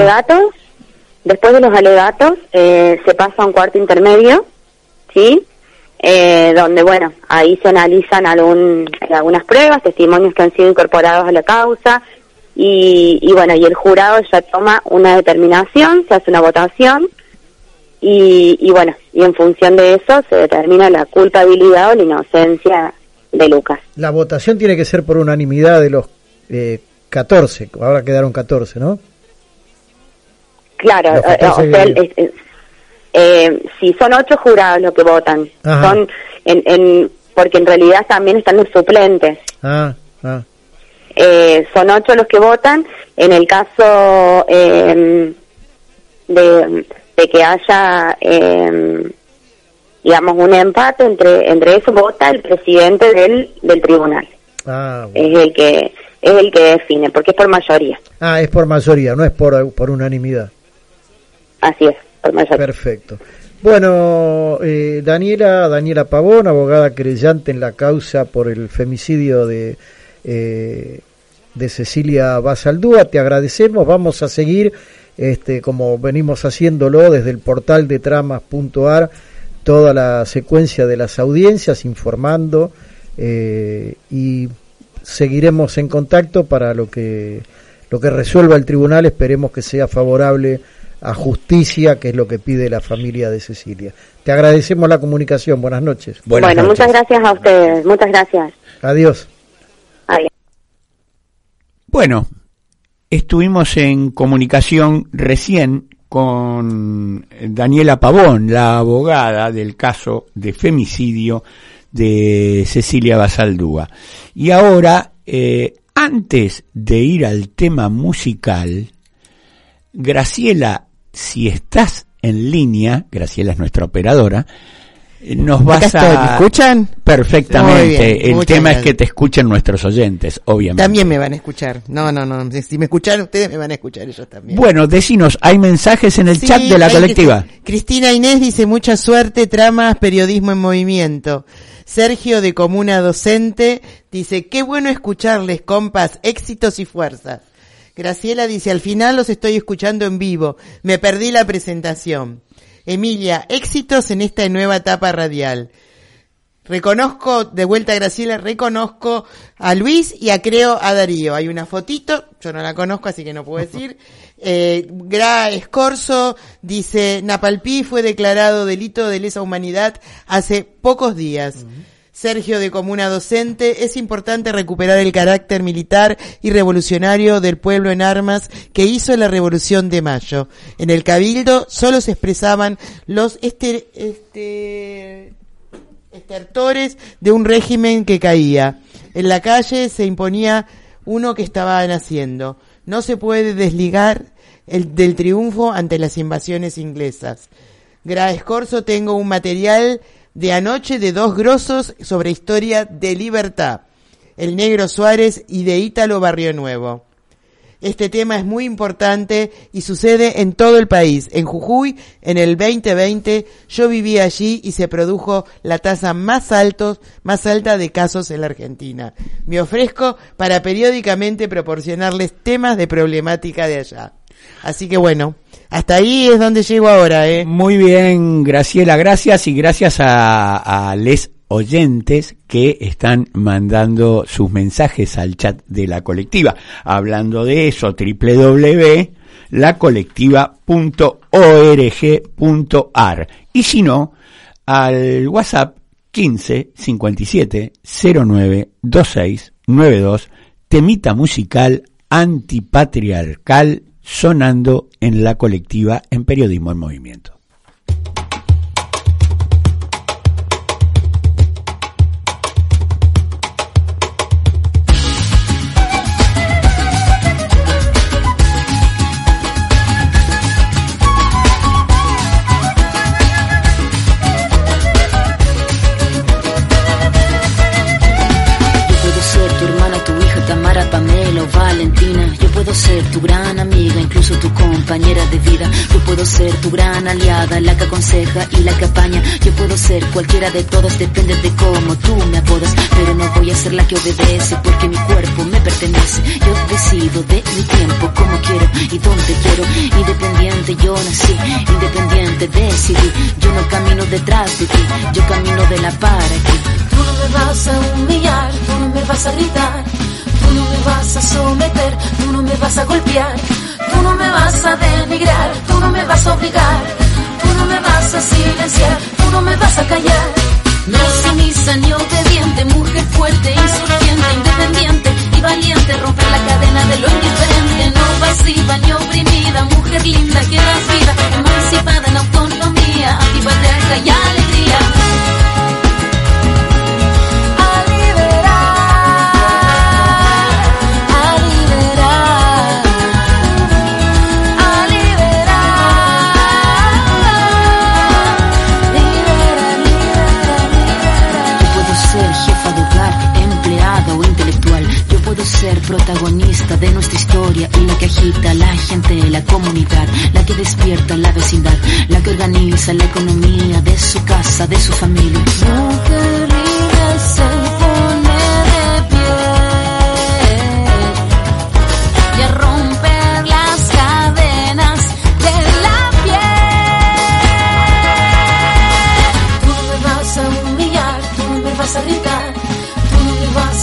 de los alegatos se pasa a un cuarto intermedio, ¿sí? Donde, bueno, ahí se analizan algunas pruebas, testimonios que han sido incorporados a la causa, y bueno, y el jurado ya toma una determinación, se hace una votación, y bueno, y en función de eso se determina la culpabilidad o la inocencia de Lucas. La votación tiene que ser por unanimidad de los 14, ahora quedaron 14, ¿no? Claro, si son 8 jurados los que votan. Ajá. Son porque en realidad también están los suplentes. Son 8 los que votan. En el caso de que haya digamos un empate entre eso, vota el presidente del tribunal. Bueno. Es el que define, porque es por mayoría. Es por mayoría, no es por unanimidad. Así es. Perfecto. Bueno, Daniela Pavón, abogada querellante en la causa por el femicidio de Cecilia Basaldúa, te agradecemos. Vamos a seguir, como venimos haciéndolo desde el portal de tramas.ar, toda la secuencia de las audiencias, informando y seguiremos en contacto para lo que resuelva el tribunal. Esperemos que sea favorable a justicia, que es lo que pide la familia de Cecilia. Te agradecemos la comunicación. Buenas noches. Buenas noches. Muchas gracias a ustedes. Muchas gracias. Adiós. Adiós. Bueno, estuvimos en comunicación recién con Daniela Pavón, la abogada del caso de femicidio de Cecilia Basaldúa. Y ahora, antes de ir al tema musical, Graciela, si estás en línea, Graciela es nuestra operadora, nos vas a... ¿Me escuchan? Perfectamente. El tema gracias. es que te escuchen nuestros oyentes, obviamente. También me van a escuchar. No. Si me escuchan ustedes, me van a escuchar ellos también. Bueno, decinos, hay mensajes en el chat de la colectiva. Cristina Inés dice, mucha suerte, tramas, periodismo en movimiento. Sergio de Comuna Docente dice, qué bueno escucharles, compas, éxitos y fuerzas. Graciela dice, al final los estoy escuchando en vivo, me perdí la presentación. Emilia, éxitos en esta nueva etapa radial. Reconozco, de vuelta Graciela, reconozco a Luis y creo a Darío. Hay una fotito, yo no la conozco así que no puedo decir. Gra Escorzo dice, Napalpí fue declarado delito de lesa humanidad hace pocos días. Sergio de Comuna Docente, es importante recuperar el carácter militar y revolucionario del pueblo en armas que hizo la Revolución de Mayo. En el Cabildo solo se expresaban los estertores de un régimen que caía. En la calle se imponía uno que estaba naciendo. No se puede desligar del triunfo ante las invasiones inglesas. Gra Escorzo, tengo un material de anoche de 2 grosos sobre historia de libertad, el Negro Suárez y de Ítalo Barrio Nuevo. Este tema es muy importante y sucede en todo el país. En Jujuy, en el 2020, yo viví allí y se produjo la tasa más alta de casos en la Argentina. Me ofrezco para periódicamente proporcionarles temas de problemática de allá. Así que bueno, hasta ahí es donde llego ahora, Muy bien, Graciela, gracias, y gracias a les oyentes que están mandando sus mensajes al chat de la colectiva. Hablando de eso, www.lacolectiva.org.ar, y si no, al WhatsApp 15 57 09 26 92, temita musical antipatriarcal sonando en la colectiva en Periodismo en Movimiento. Puedo ser tu gran amiga, incluso tu compañera de vida. Yo puedo ser tu gran aliada, la que aconseja y la que apaña. Yo puedo ser cualquiera de todos, depende de cómo tú me apodas. Pero no voy a ser la que obedece, porque mi cuerpo me pertenece. Yo decido de mi tiempo, como quiero y donde quiero. Independiente yo nací, independiente decidí. Yo no camino detrás de ti, yo camino de la para aquí. Tú no me vas a humillar, tú no me vas a gritar. Tú no me vas a someter, tú no me vas a golpear, tú no me vas a denigrar, tú no me vas a obligar, tú no me vas a silenciar, tú no me vas a callar. No sumisa ni obediente, mujer fuerte, insurgente, independiente y valiente, romper la cadena de lo indiferente, no pasiva ni oprimida, mujer linda que das vida, emancipada en autonomía, antipatriarca y alegría. Ser protagonista de nuestra historia y la que agita a la gente, la comunidad, la que despierta la vecindad, la que organiza la economía de su casa, de su familia. Mujer libre se pone de pie y a romper las cadenas de la piel. Tú no me vas a humillar, tú no me vas a gritar.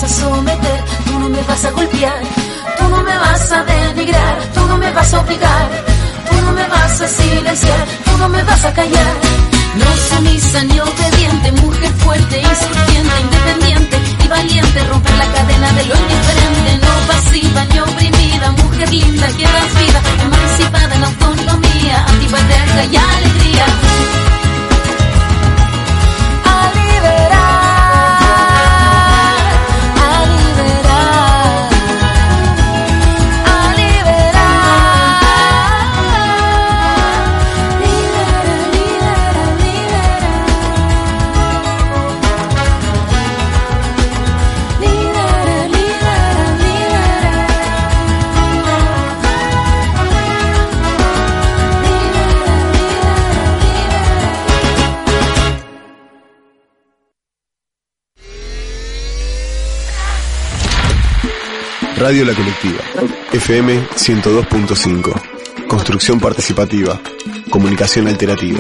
vas a someter, tú no me vas a golpear, tú no me vas a denigrar, tú no me vas a obligar, tú no me vas a silenciar, tú no me vas a callar. No sumisa ni obediente, mujer fuerte, insurgente, independiente y valiente, romper la cadena de lo indiferente, no pasiva ni oprimida, mujer linda que das vida, emancipada en autonomía, antipatriarca y alegría. A liberar, a liberar, a liberar. Libera, libera, libera. Libera, libera, libera. Radio La Colectiva, FM 102.5, construcción participativa, comunicación alternativa.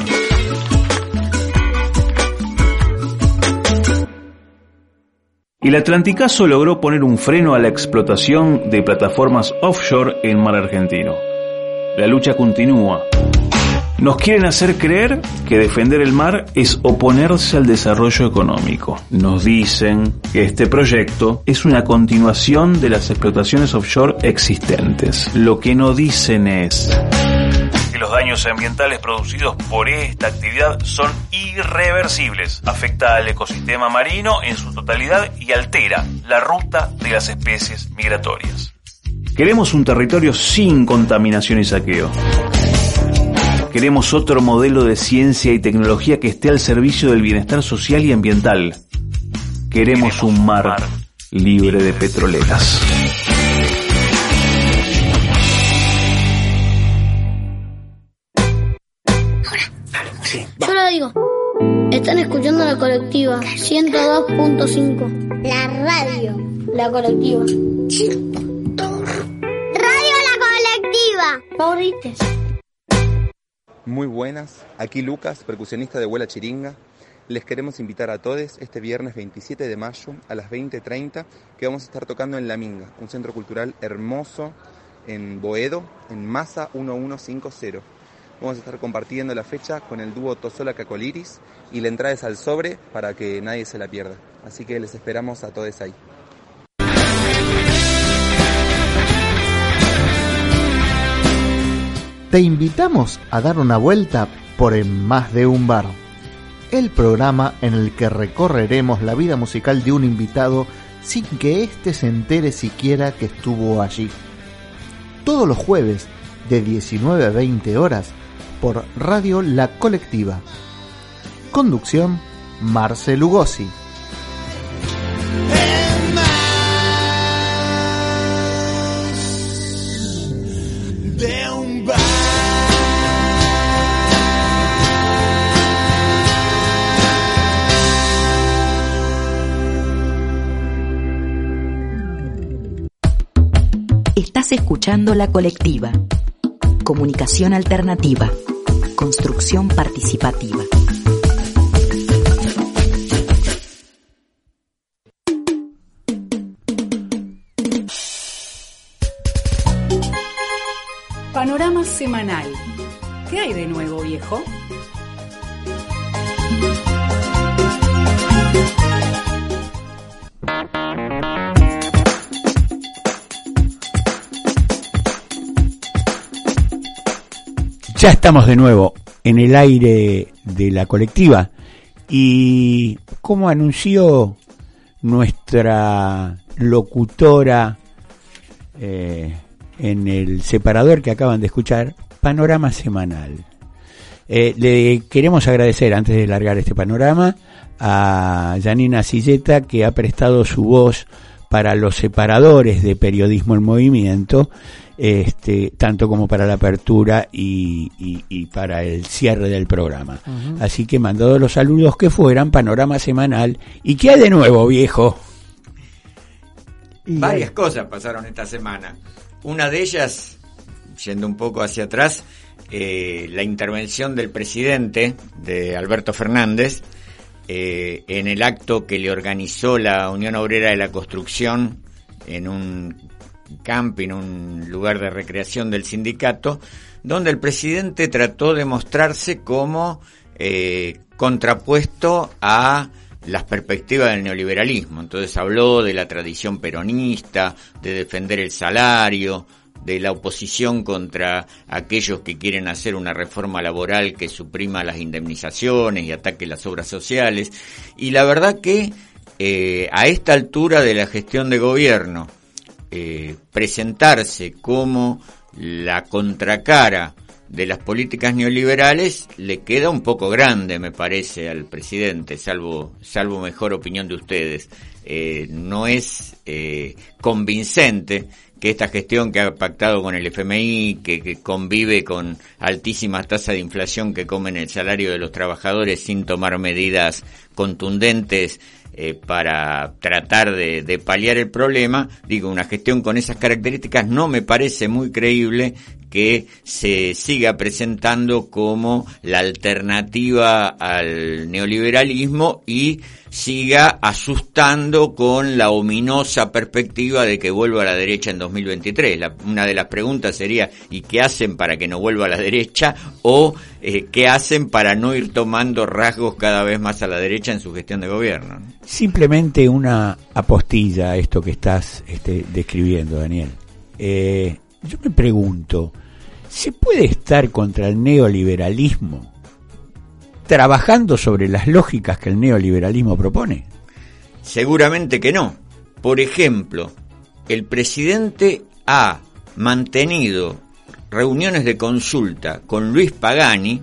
El Atlanticazo logró poner un freno a la explotación de plataformas offshore en mar argentino. La lucha continúa. Nos quieren hacer creer que defender el mar es oponerse al desarrollo económico. Nos dicen que este proyecto es una continuación de las explotaciones offshore existentes. Lo que no dicen es que los daños ambientales producidos por esta actividad son irreversibles. Afecta al ecosistema marino en su totalidad y altera la ruta de las especies migratorias. Queremos un territorio sin contaminación y saqueo. Queremos otro modelo de ciencia y tecnología que esté al servicio del bienestar social y ambiental. Queremos un mar libre de petroleras. Yo lo digo. Están escuchando La Colectiva 102.5. La radio. La Colectiva. Radio La Colectiva. Favorites. Muy buenas, aquí Lucas, percusionista de Huela Chiringa. Les queremos invitar a todos este viernes 27 de mayo a las 20:30 que vamos a estar tocando en La Minga, un centro cultural hermoso en Boedo, en Masa 1150. Vamos a estar compartiendo la fecha con el dúo Tosola Cacoliris y la entrada es al sobre para que nadie se la pierda. Así que les esperamos a todos ahí. Te invitamos a dar una vuelta por En Más de un Bar, el programa en el que recorreremos la vida musical de un invitado sin que éste se entere siquiera que estuvo allí. Todos los jueves de 19 a 20 horas por Radio La Colectiva. Conducción Marce Lugosi. Estás escuchando La Colectiva. Comunicación alternativa. Construcción participativa. Panorama semanal. ¿Qué hay de nuevo, viejo? Ya estamos de nuevo en el aire de La Colectiva y como anunció nuestra locutora en el separador que acaban de escuchar, panorama semanal. Le queremos agradecer antes de largar este panorama a Janina Silleta, que ha prestado su voz para los separadores de Periodismo en Movimiento, tanto como para la apertura y para el cierre del programa. Uh-huh. Así que mandado los saludos que fueran, panorama semanal. ¿Y qué hay de nuevo, viejo? Varias cosas pasaron esta semana. Una de ellas, yendo un poco hacia atrás, la intervención del presidente, de Alberto Fernández, en el acto que le organizó la Unión Obrera de la Construcción en un camping, un lugar de recreación del sindicato, donde el presidente trató de mostrarse como contrapuesto a las perspectivas del neoliberalismo. Entonces habló de la tradición peronista, de defender el salario, de la oposición contra aquellos que quieren hacer una reforma laboral que suprima las indemnizaciones y ataque las obras sociales. Y la verdad que a esta altura de la gestión de gobierno, presentarse como la contracara de las políticas neoliberales le queda un poco grande, me parece, al presidente, salvo mejor opinión de ustedes. No es convincente que esta gestión que ha pactado con el FMI, que convive con altísimas tasas de inflación que comen el salario de los trabajadores sin tomar medidas contundentes para tratar de paliar el problema, digo, una gestión con esas características no me parece muy creíble que se siga presentando como la alternativa al neoliberalismo y siga asustando con la ominosa perspectiva de que vuelva a la derecha en 2023. Una de las preguntas sería, ¿y qué hacen para que no vuelva a la derecha? O ¿qué hacen para no ir tomando rasgos cada vez más a la derecha en su gestión de gobierno? Simplemente una apostilla a esto que estás describiendo, Daniel. Yo me pregunto, ¿se puede estar contra el neoliberalismo trabajando sobre las lógicas que el neoliberalismo propone? Seguramente que no. Por ejemplo, el presidente ha mantenido reuniones de consulta con Luis Pagani,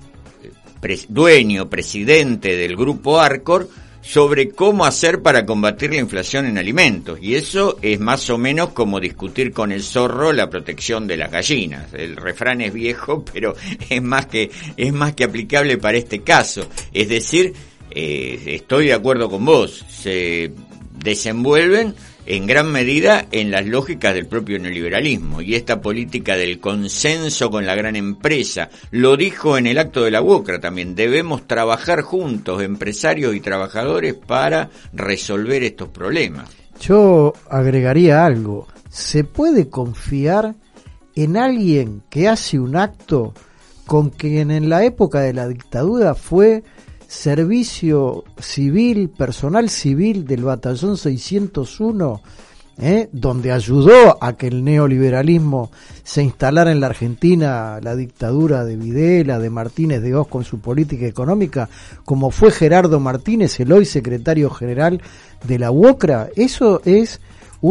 presidente del grupo Arcor, sobre cómo hacer para combatir la inflación en alimentos. Y eso es más o menos como discutir con el zorro la protección de las gallinas. El refrán es viejo, pero es más que aplicable para este caso. Es decir, estoy de acuerdo con vos, se desenvuelven en gran medida en las lógicas del propio neoliberalismo, y esta política del consenso con la gran empresa, lo dijo en el acto de la UOCRA también, debemos trabajar juntos, empresarios y trabajadores, para resolver estos problemas. Yo agregaría algo, ¿se puede confiar en alguien que hace un acto con quien en la época de la dictadura fue servicio civil, personal civil del batallón 601, donde ayudó a que el neoliberalismo se instalara en la Argentina, la dictadura de Videla, de Martínez de Hoz con su política económica, como fue Gerardo Martínez, el hoy secretario general de la UOCRA? Eso es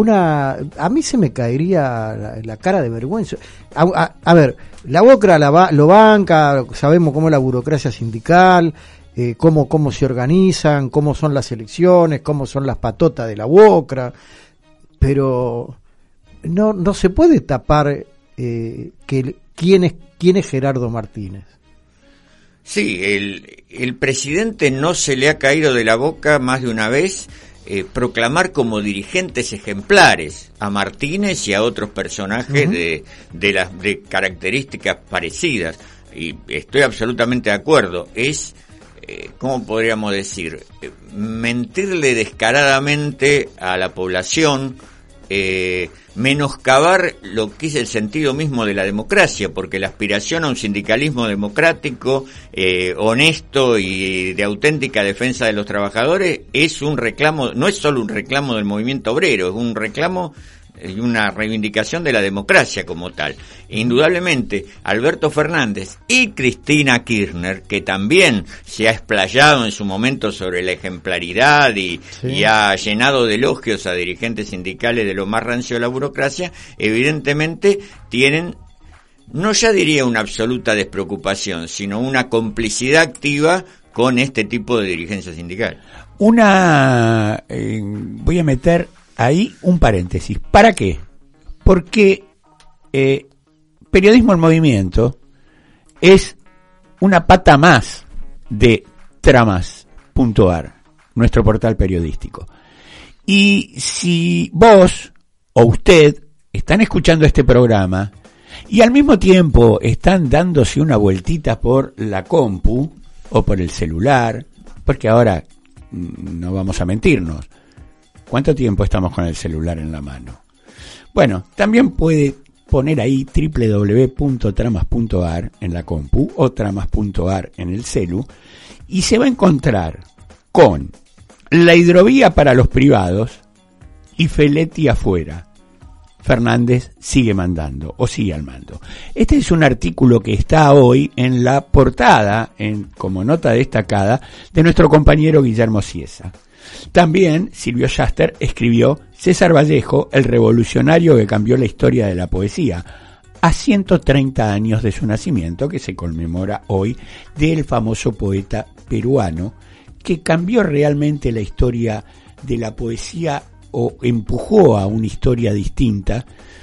a mí se me caería la cara de vergüenza. A ver, la UOCRA lo banca, sabemos cómo es la burocracia sindical, cómo se organizan, cómo son las elecciones, cómo son las patotas de la UOCRA, pero no se puede tapar quién es Gerardo Martínez. Sí, el presidente no se le ha caído de la boca más de una vez proclamar como dirigentes ejemplares a Martínez y a otros personajes de características parecidas, y estoy absolutamente de acuerdo. Es ¿cómo podríamos decir? Mentirle descaradamente a la población, menoscabar lo que es el sentido mismo de la democracia, porque la aspiración a un sindicalismo democrático, honesto y de auténtica defensa de los trabajadores es un reclamo, no es solo un reclamo del movimiento obrero, es un reclamo y una reivindicación de la democracia como tal. Indudablemente, Alberto Fernández y Cristina Kirchner, que también se ha explayado en su momento sobre la ejemplaridad y ha llenado de elogios a dirigentes sindicales de lo más rancio de la burocracia, evidentemente tienen, no ya diría una absoluta despreocupación, sino una complicidad activa con este tipo de dirigencia sindical. Voy a meter ahí un paréntesis. ¿Para qué? Porque Periodismo en Movimiento es una pata más de Tramas.ar, nuestro portal periodístico. Y si vos o usted están escuchando este programa y al mismo tiempo están dándose una vueltita por la compu o por el celular, porque ahora, no vamos a mentirnos, ¿cuánto tiempo estamos con el celular en la mano? Bueno, también puede poner ahí www.tramas.ar en la compu o tramas.ar en el celu y se va a encontrar con la hidrovía para los privados y Feletti afuera. Fernández sigue mandando o sigue al mando. Este es un artículo que está hoy en la portada, como nota destacada, de nuestro compañero Guillermo Ciesa. También Silvio Schaster escribió César Vallejo, el revolucionario que cambió la historia de la poesía, a 130 años de su nacimiento, que se conmemora hoy, del famoso poeta peruano que cambió realmente la historia de la poesía o empujó a una historia distinta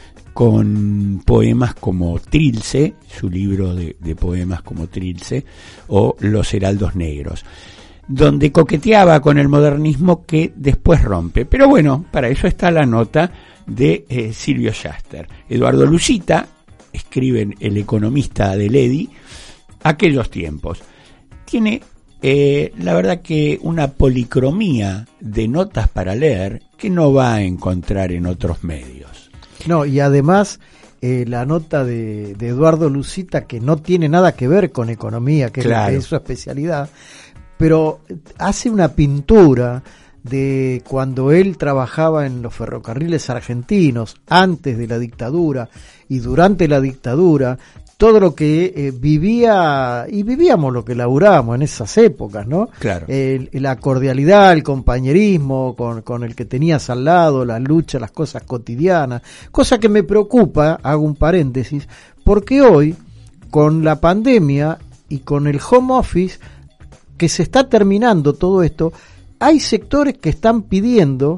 con poemas como Trilce, su libro de poemas como Trilce, o Los Heraldos Negros, donde coqueteaba con el modernismo que después rompe. Pero bueno, para eso está la nota de Silvio Schaster. Eduardo Lucita escribe en El Economista de Ledi, aquellos tiempos. Tiene la verdad que una policromía de notas para leer que no va a encontrar en otros medios. No, y además la nota de Eduardo Lucita, que no tiene nada que ver con economía, que es su especialidad, pero hace una pintura de cuando él trabajaba en los ferrocarriles argentinos, antes de la dictadura y durante la dictadura, todo lo que vivía, y vivíamos lo que laburábamos en esas épocas, ¿no? Claro. La cordialidad, el compañerismo con el que tenías al lado, la lucha, las cosas cotidianas, cosa que me preocupa, hago un paréntesis, porque hoy, con la pandemia y con el home office, que se está terminando todo esto, hay sectores que están pidiendo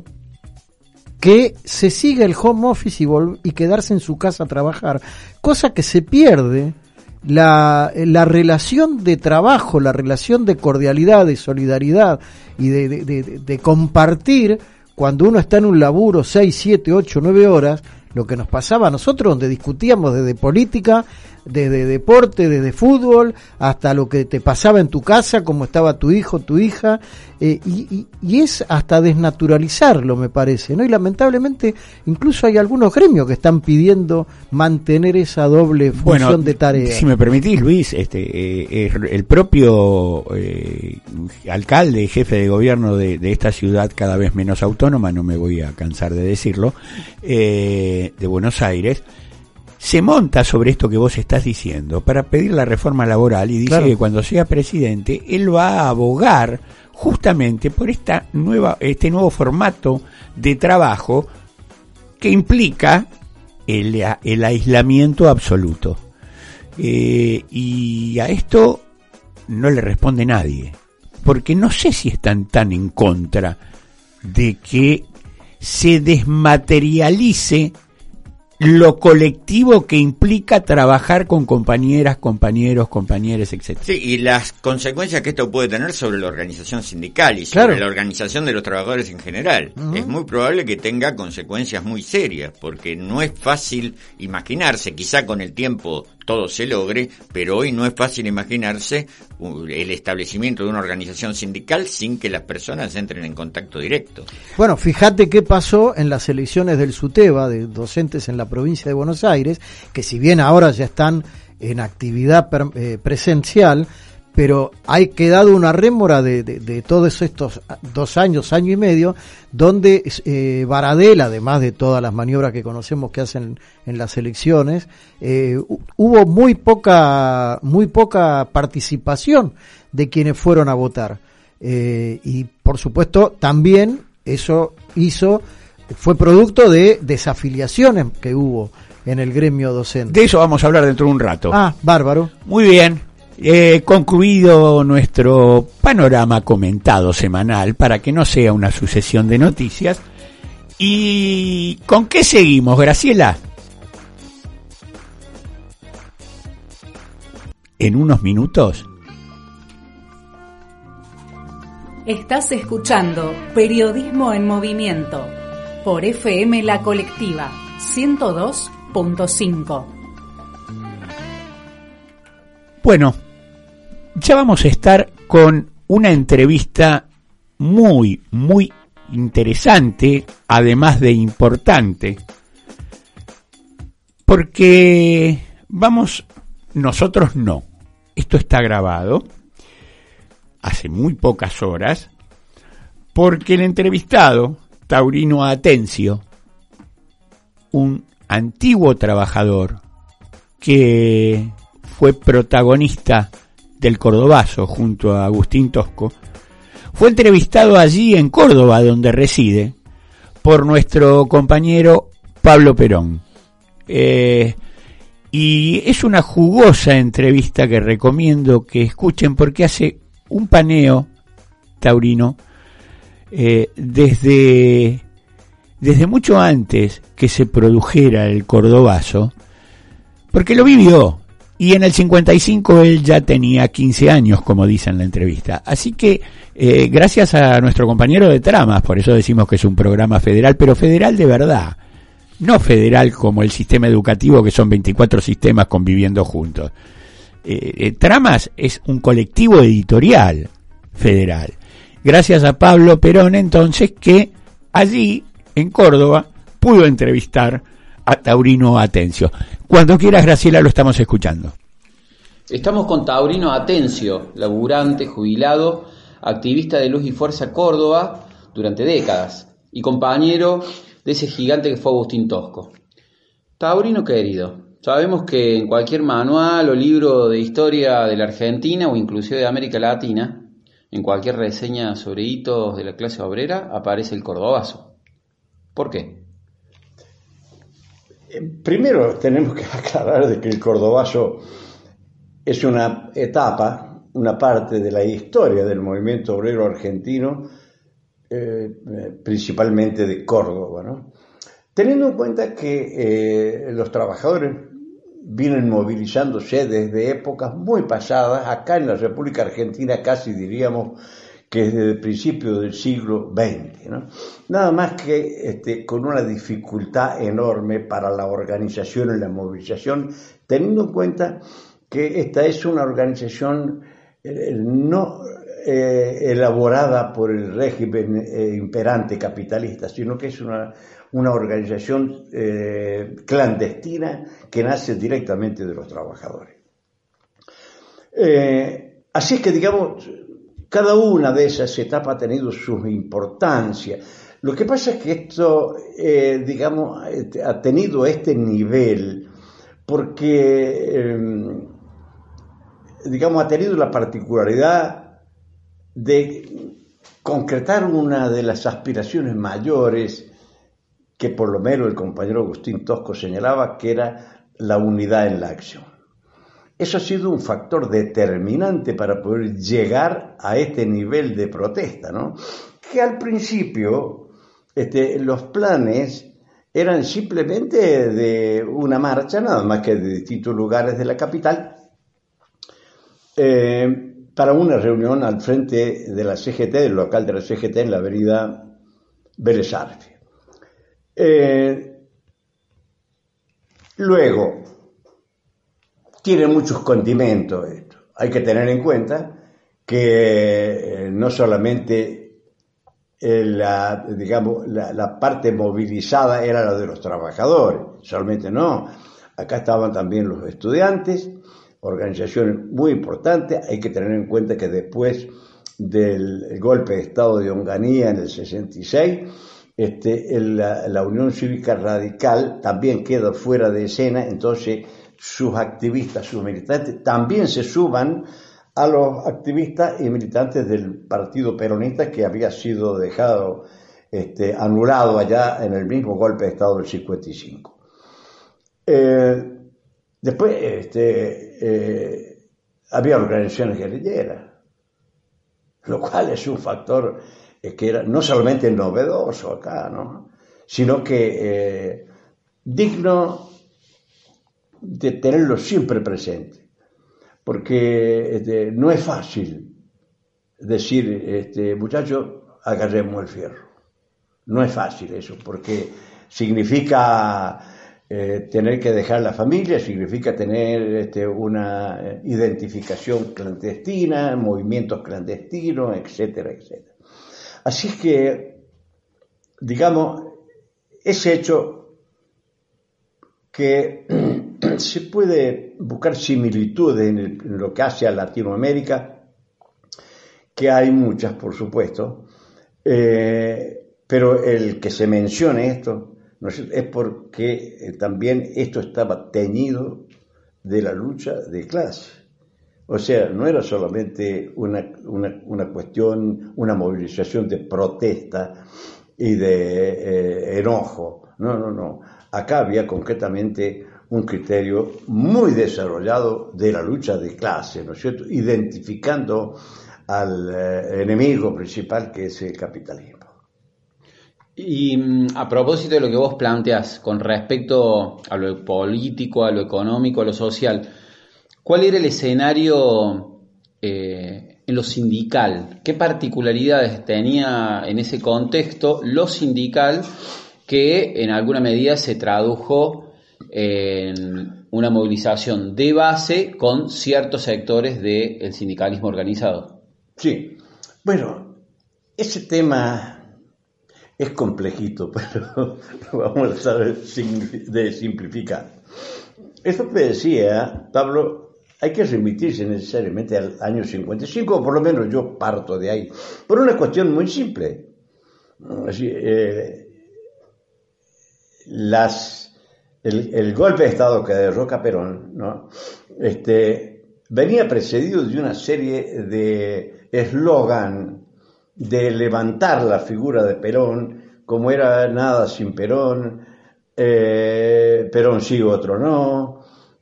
que se siga el home office y quedarse en su casa a trabajar, cosa que se pierde la relación de trabajo, la relación de cordialidad, de solidaridad y de compartir cuando uno está en un laburo 6, 7, 8, 9 horas, lo que nos pasaba a nosotros, donde discutíamos desde política, desde deporte, desde fútbol, hasta lo que te pasaba en tu casa, cómo estaba tu hijo, tu hija, y es hasta desnaturalizarlo, me parece, ¿no? Y lamentablemente incluso hay algunos gremios que están pidiendo mantener esa doble función de tarea. Si me permitís, Luis, el propio alcalde, jefe de gobierno de esta ciudad cada vez menos autónoma, no me voy a cansar de decirlo, de Buenos Aires, se monta sobre esto que vos estás diciendo para pedir la reforma laboral y dice que cuando sea presidente él va a abogar justamente por este nuevo formato de trabajo que implica el aislamiento absoluto. Y a esto no le responde nadie, porque no sé si están tan en contra de que se desmaterialice lo colectivo que implica trabajar con compañeras, compañeros, compañeres, etc. Sí, y las consecuencias que esto puede tener sobre la organización sindical y sobre la organización de los trabajadores en general. Es muy probable que tenga consecuencias muy serias, porque no es fácil imaginarse, quizá con el tiempo todo se logre, pero hoy no es fácil imaginarse el establecimiento de una organización sindical sin que las personas entren en contacto directo. Bueno, fíjate qué pasó en las elecciones del SUTEBA, de docentes en la provincia de Buenos Aires, que si bien ahora ya están en actividad presencial, pero hay quedado una rémora de todos estos 2 años, año y medio, donde Baradel, además de todas las maniobras que conocemos que hacen en las elecciones, hubo muy poca participación de quienes fueron a votar. Y por supuesto también eso fue producto de desafiliaciones que hubo en el gremio docente. De eso vamos a hablar dentro de un rato. Ah, bárbaro. Muy bien. Concluido nuestro panorama comentado semanal, para que no sea una sucesión de noticias. ¿Y con qué seguimos, Graciela? En unos minutos. Estás escuchando Periodismo en Movimiento por FM La Colectiva 102.5. Bueno, ya vamos a estar con una entrevista muy, muy interesante, además de importante, porque nosotros no, esto está grabado hace muy pocas horas, porque el entrevistado, Taurino Atencio, un antiguo trabajador que fue protagonista del Cordobazo junto a Agustín Tosco, fue entrevistado allí en Córdoba, donde reside, por nuestro compañero Pablo Perón. Y es una jugosa entrevista que recomiendo que escuchen porque hace un paneo, Taurino, desde mucho antes que se produjera el Cordobazo, porque lo vivió, y en el 55 él ya tenía 15 años, como dice en la entrevista. Así que, gracias a nuestro compañero de tramas, por eso decimos que es un programa federal, pero federal de verdad, no federal como el sistema educativo, que son 24 sistemas conviviendo juntos. Tramas es un colectivo editorial federal. Gracias a Pablo Perón, entonces, que allí, en Córdoba, pudo entrevistar a Taurino Atencio. Cuando quieras, Graciela, lo estamos escuchando. Estamos con Taurino Atencio, laburante, jubilado, activista de Luz y Fuerza Córdoba durante décadas y compañero de ese gigante que fue Agustín Tosco. Taurino querido, sabemos que en cualquier manual o libro de historia de la Argentina o inclusive de América Latina, en cualquier reseña sobre hitos de la clase obrera, aparece el Cordobazo. ¿Por qué? Primero tenemos que aclarar de que el Cordobazo es una etapa, una parte de la historia del movimiento obrero argentino, principalmente de Córdoba, ¿no? Teniendo en cuenta que los trabajadores vienen movilizándose desde épocas muy pasadas, acá en la República Argentina casi diríamos que desde el principio del siglo XX, ¿no? Nada más que con una dificultad enorme para la organización y la movilización, teniendo en cuenta que esta es una organización no elaborada por el régimen imperante capitalista, sino que es una organización clandestina que nace directamente de los trabajadores. Así es que, digamos, cada una de esas etapas ha tenido su importancia. Lo que pasa es que esto, digamos, ha tenido este nivel porque, digamos, ha tenido la particularidad de concretar una de las aspiraciones mayores que por lo menos el compañero Agustín Tosco señalaba, que era la unidad en la acción. Eso ha sido un factor determinante para poder llegar a este nivel de protesta, ¿no? Que al principio los planes eran simplemente de una marcha, nada más que de distintos lugares de la capital, para una reunión al frente de la CGT, del local de la CGT en la avenida Vélez Arfiel. Luego, tiene muchos condimentos esto. Hay que tener en cuenta que no solamente la parte movilizada era la de los trabajadores, solamente no. Acá estaban también los estudiantes, organizaciones muy importantes. Hay que tener en cuenta que después del golpe de Estado de Onganía en el 66, la Unión Cívica Radical también queda fuera de escena, entonces sus activistas, sus militantes también se suban a los activistas y militantes del Partido Peronista, que había sido dejado anulado allá en el mismo golpe de Estado del 55. Después había organizaciones guerrilleras, lo cual es un factor que era no solamente novedoso acá, ¿no?, sino que digno de tenerlo siempre presente, porque no es fácil decir, muchachos, agarremos el fierro. No es fácil eso, porque significa tener que dejar la familia significa tener una identificación clandestina, movimientos clandestinos, etcétera, etcétera. Así que, digamos, ese hecho que se puede buscar similitudes en lo que hace a Latinoamérica, que hay muchas, por supuesto, pero el que se mencione esto, ¿no es porque también esto estaba teñido de la lucha de clase. O sea, no era solamente una cuestión, una movilización de protesta y de enojo. No. Acá había concretamente un criterio muy desarrollado de la lucha de clase, ¿no es cierto? Identificando al enemigo principal, que es el capitalismo. Y a propósito de lo que vos planteás con respecto a lo político, a lo económico, a lo social, ¿cuál era el escenario en lo sindical? ¿Qué particularidades tenía en ese contexto lo sindical que en alguna medida se tradujo en una movilización de base con ciertos sectores del sindicalismo organizado? Sí, bueno, ese tema es complejito, pero lo vamos a tratar de simplificar. Eso que decía Pablo, hay que remitirse necesariamente al año 55, o por lo menos yo parto de ahí, por una cuestión muy simple. Así, el golpe de Estado que derroca Perón, ¿no? Venía precedido de una serie de eslogan de levantar la figura de Perón, como era nada sin Perón, Perón sí, otro no,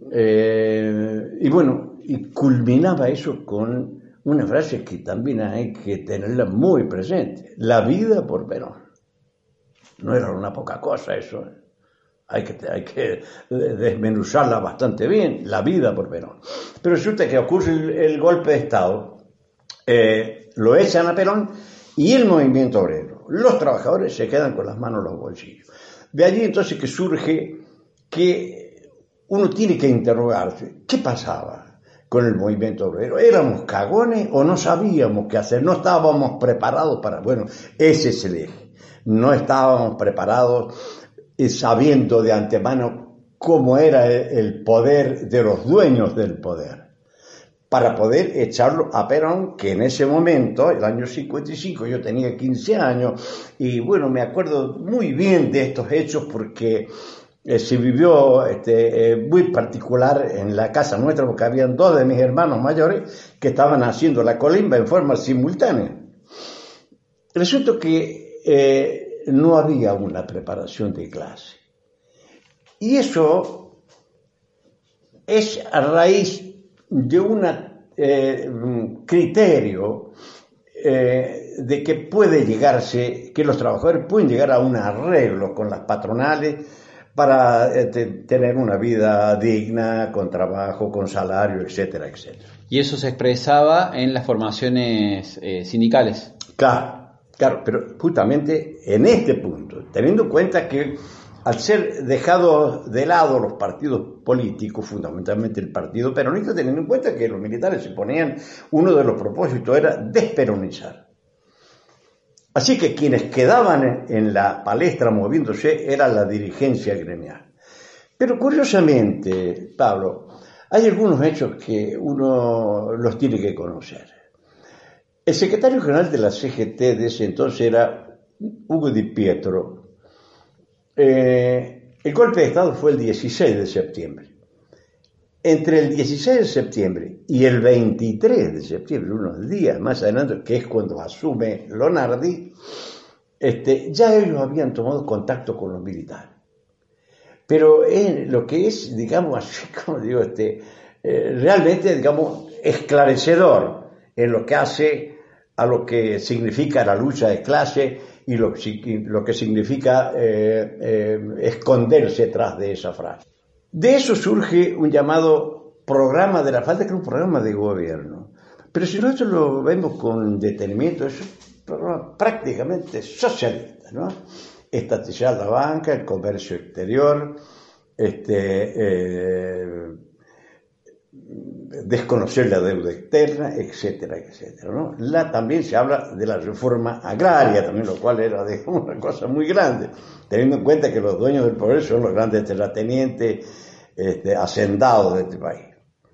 y bueno, y culminaba eso con una frase que también hay que tenerla muy presente: la vida por Perón. No era una poca cosa eso, hay que desmenuzarla bastante bien, la vida por Perón. Pero resulta que ocurre el golpe de Estado, lo echan a Perón y el movimiento obrero, los trabajadores, se quedan con las manos en los bolsillos. De allí entonces que surge que uno tiene que interrogarse, ¿qué pasaba con el movimiento obrero? ¿Éramos cagones o no sabíamos qué hacer? No estábamos preparados para... Bueno, ese es el eje. No estábamos preparados sabiendo de antemano cómo era el poder de los dueños del poder, para poder echarlo a Perón, que en ese momento, el año 55, yo tenía 15 años, y bueno, me acuerdo muy bien de estos hechos porque se vivió muy particular en la casa nuestra, porque habían dos de mis hermanos mayores que estaban haciendo la colimba en forma simultánea. Resulta que no había una preparación de clase. Y eso es a raíz de un criterio de que puede llegarse, que los trabajadores pueden llegar a un arreglo con las patronales para tener una vida digna, con trabajo, con salario, etcétera, etcétera. ¿Y eso se expresaba en las formaciones sindicales? Claro, pero justamente en este punto, teniendo en cuenta que al ser dejados de lado los partidos políticos, fundamentalmente el partido peronista, teniendo en cuenta que los militares se ponían, uno de los propósitos era desperonizar. Así que quienes quedaban en la palestra moviéndose era la dirigencia gremial. Pero curiosamente, Pablo, hay algunos hechos que uno los tiene que conocer. El secretario general de la CGT de ese entonces era Hugo Di Pietro. El golpe de Estado fue el 16 de septiembre. Entre el 16 de septiembre y el 23 de septiembre, unos días más adelante, que es cuando asume Lonardi, ya ellos habían tomado contacto con los militares. Pero lo que es, digamos, así como digo, realmente, digamos, esclarecedor en lo que hace a lo que significa la lucha de clase y lo que significa esconderse tras de esa frase. De eso surge un llamado programa de la falta, que es un programa de gobierno. Pero si nosotros lo vemos con detenimiento, es un programa prácticamente socialista, ¿no? Estatizar la banca, el comercio exterior, desconocer la deuda externa, etcétera, etcétera, ¿no? También se habla de la reforma agraria, también, lo cual era una cosa muy grande, teniendo en cuenta que los dueños del poder son los grandes terratenientes, hacendados de este país.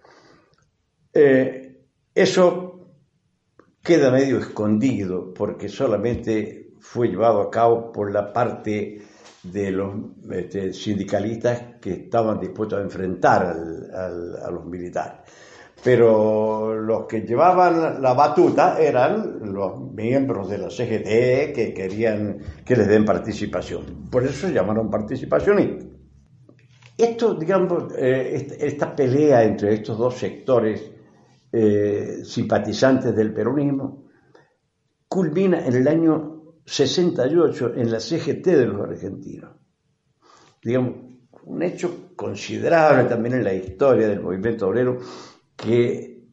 Eso queda medio escondido porque solamente fue llevado a cabo por la parte de los sindicalistas que estaban dispuestos a enfrentar a los militares. Pero los que llevaban la batuta eran los miembros de la CGT que querían que les den participación. Por eso se llamaron participacionistas. Esto, digamos, esta pelea entre estos dos sectores simpatizantes del peronismo culmina en el año 68 en la CGT de los argentinos. Digamos, un hecho considerable también en la historia del movimiento obrero, que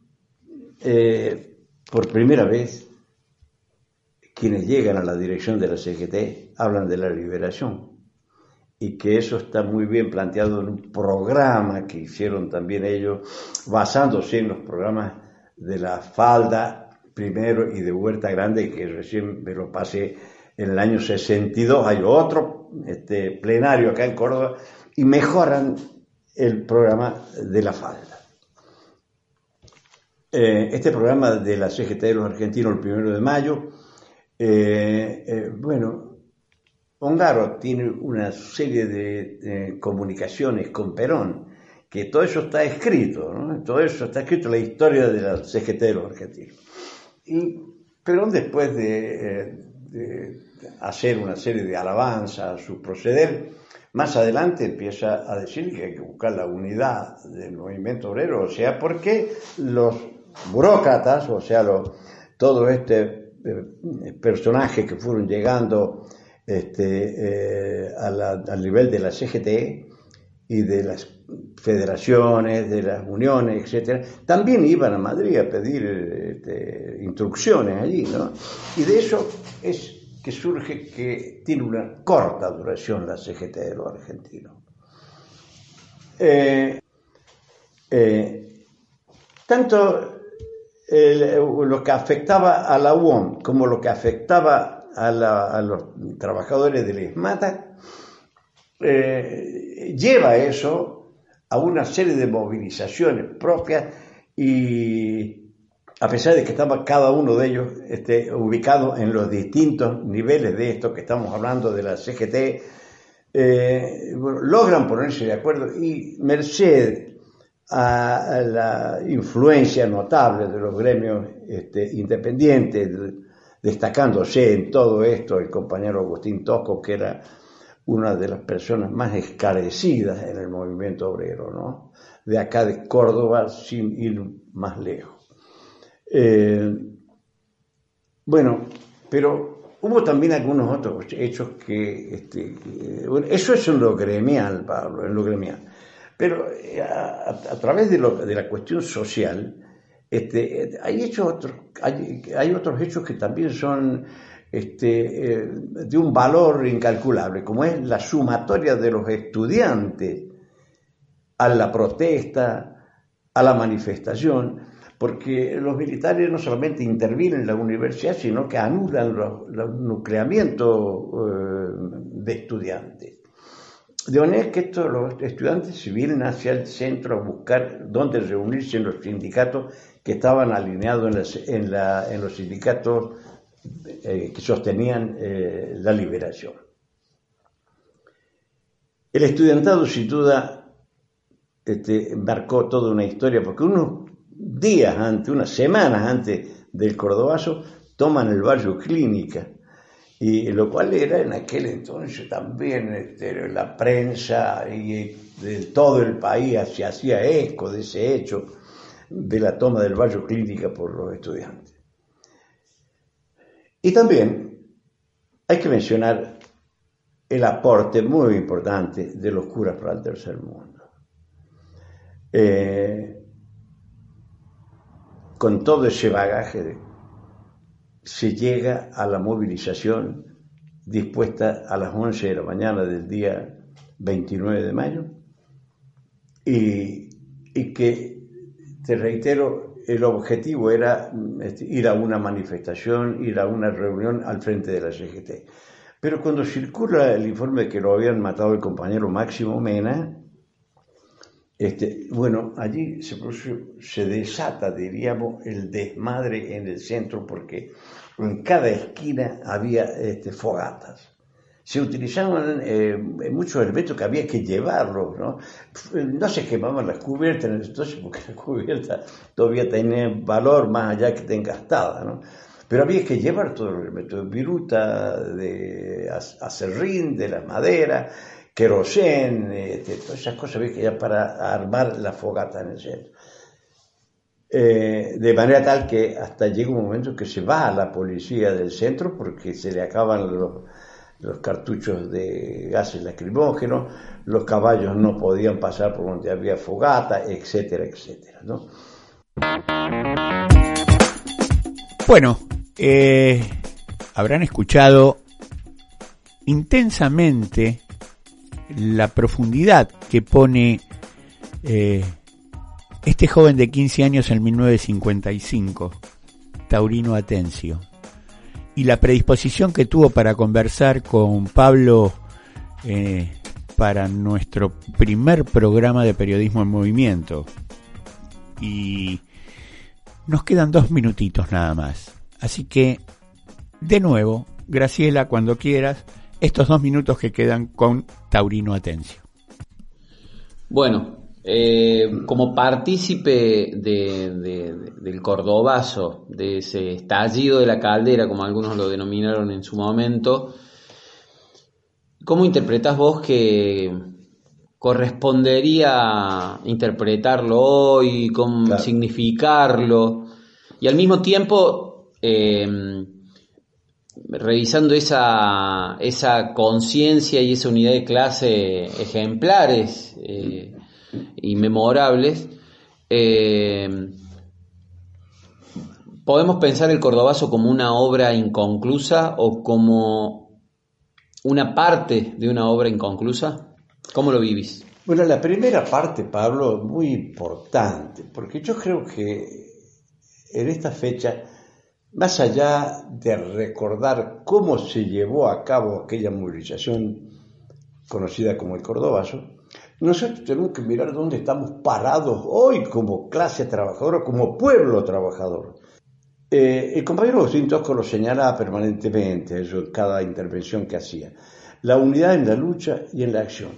por primera vez quienes llegan a la dirección de la CGT hablan de la liberación, y que eso está muy bien planteado en un programa que hicieron también ellos, basándose en los programas de La Falda primero y de Huerta Grande, que recién me lo pasé en el año 62. Hay otro plenario acá en Córdoba y mejoran el programa de La Falda. Este programa de la CGT de los argentinos, el 1 de mayo, Ongaro tiene una serie de comunicaciones con Perón, que todo eso está escrito, ¿no? Todo eso está escrito en la historia de la CGT de los argentinos. Y Perón, después de hacer una serie de alabanzas a su proceder, más adelante empieza a decir que hay que buscar la unidad del movimiento obrero, o sea, porque los burócratas, o sea, todos personajes que fueron llegando al nivel de la CGT y de las federaciones, de las uniones, etcétera, también iban a Madrid a pedir instrucciones allí, ¿no? Y de eso es que surge que tiene una corta duración la CGT de los argentinos. Tanto lo que afectaba a la UOM como lo que afectaba a los trabajadores del ESMATA, lleva eso a una serie de movilizaciones propias, y a pesar de que estaba cada uno de ellos ubicado en los distintos niveles de esto que estamos hablando de la CGT, logran ponerse de acuerdo, y merced a la influencia notable de los gremios independientes, destacándose en todo esto el compañero Agustín Tosco, que era una de las personas más esclarecidas en el movimiento obrero, ¿no? De acá de Córdoba, sin ir más lejos. Pero hubo también algunos otros hechos que eso es en lo gremial, Pablo, en lo gremial. Pero a través de la cuestión social, hay otros hechos que también son de un valor incalculable, como es la sumatoria de los estudiantes a la protesta, a la manifestación, porque los militares no solamente intervienen en la universidad, sino que anulan los nucleamientos de estudiantes. De manera que los estudiantes se vienen hacia el centro a buscar dónde reunirse en los sindicatos que estaban alineados en los sindicatos que sostenían la liberación. El estudiantado, sin duda, marcó toda una historia, porque unos semanas antes del Cordobazo, toman el barrio Clínica, y lo cual era en aquel entonces también la prensa y de todo el país se hacía eco de ese hecho de la toma del barrio Clínica por los estudiantes. Y también hay que mencionar el aporte muy importante de los curas para el tercer mundo. Con todo ese bagaje se llega a la movilización dispuesta a las 11 de la mañana del día 29 de mayo, y que, te reitero, el objetivo era ir a una manifestación, ir a una reunión al frente de la CGT. Pero cuando circula el informe de que lo habían matado el compañero Máximo Mena, bueno, allí se desata, diríamos, el desmadre en el centro, porque en cada esquina había fogatas. Se utilizaban muchos elementos que había que llevarlos, ¿no? No se quemaban las cubiertas entonces, porque la cubierta todavía tenía valor más allá que estén gastadas, ¿no? Pero había que llevar todos los elementos, viruta, de acerrín, de la madera, querosén, todas esas cosas había que llevar para armar la fogata en el centro. De manera tal que hasta llega un momento que se va a la policía del centro porque se le acaban los cartuchos de gases lacrimógenos, los caballos no podían pasar por donde había fogata, etcétera, etcétera, ¿no? Bueno, habrán escuchado intensamente la profundidad que pone este joven de 15 años en 1955, Taurino Atencio, y la predisposición que tuvo para conversar con Pablo para nuestro primer programa de Periodismo en Movimiento. Y nos quedan 2 minutitos nada más. Así que, de nuevo, Graciela, cuando quieras, estos 2 minutos que quedan con Taurino Atencio. Bueno, como partícipe del cordobazo, de ese estallido de la caldera, como algunos lo denominaron en su momento, ¿cómo interpretás vos que correspondería interpretarlo hoy, cómo claro, significarlo, y al mismo tiempo revisando esa conciencia y esa unidad de clase ejemplares y memorables, ¿podemos pensar el cordobazo como una obra inconclusa o como una parte de una obra inconclusa? ¿Cómo lo vivís? Bueno, la primera parte, Pablo, es muy importante, porque yo creo que en esta fecha, más allá de recordar cómo se llevó a cabo aquella movilización conocida como el cordobazo, nosotros tenemos que mirar dónde estamos parados hoy como clase trabajadora, como pueblo trabajador. El compañero Agustín Tosco lo señalaba permanentemente, eso en cada intervención que hacía, la unidad en la lucha y en la acción.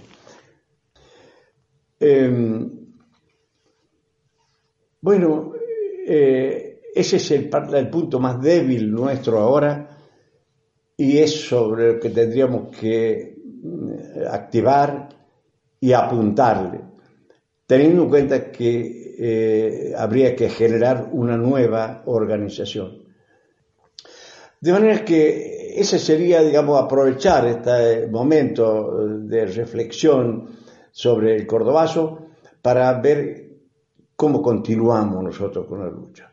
Ese es el punto más débil nuestro ahora y es sobre lo que tendríamos que activar y apuntarle, teniendo en cuenta que habría que generar una nueva organización. De manera que ese sería, digamos, aprovechar este momento de reflexión sobre el cordobazo para ver cómo continuamos nosotros con la lucha.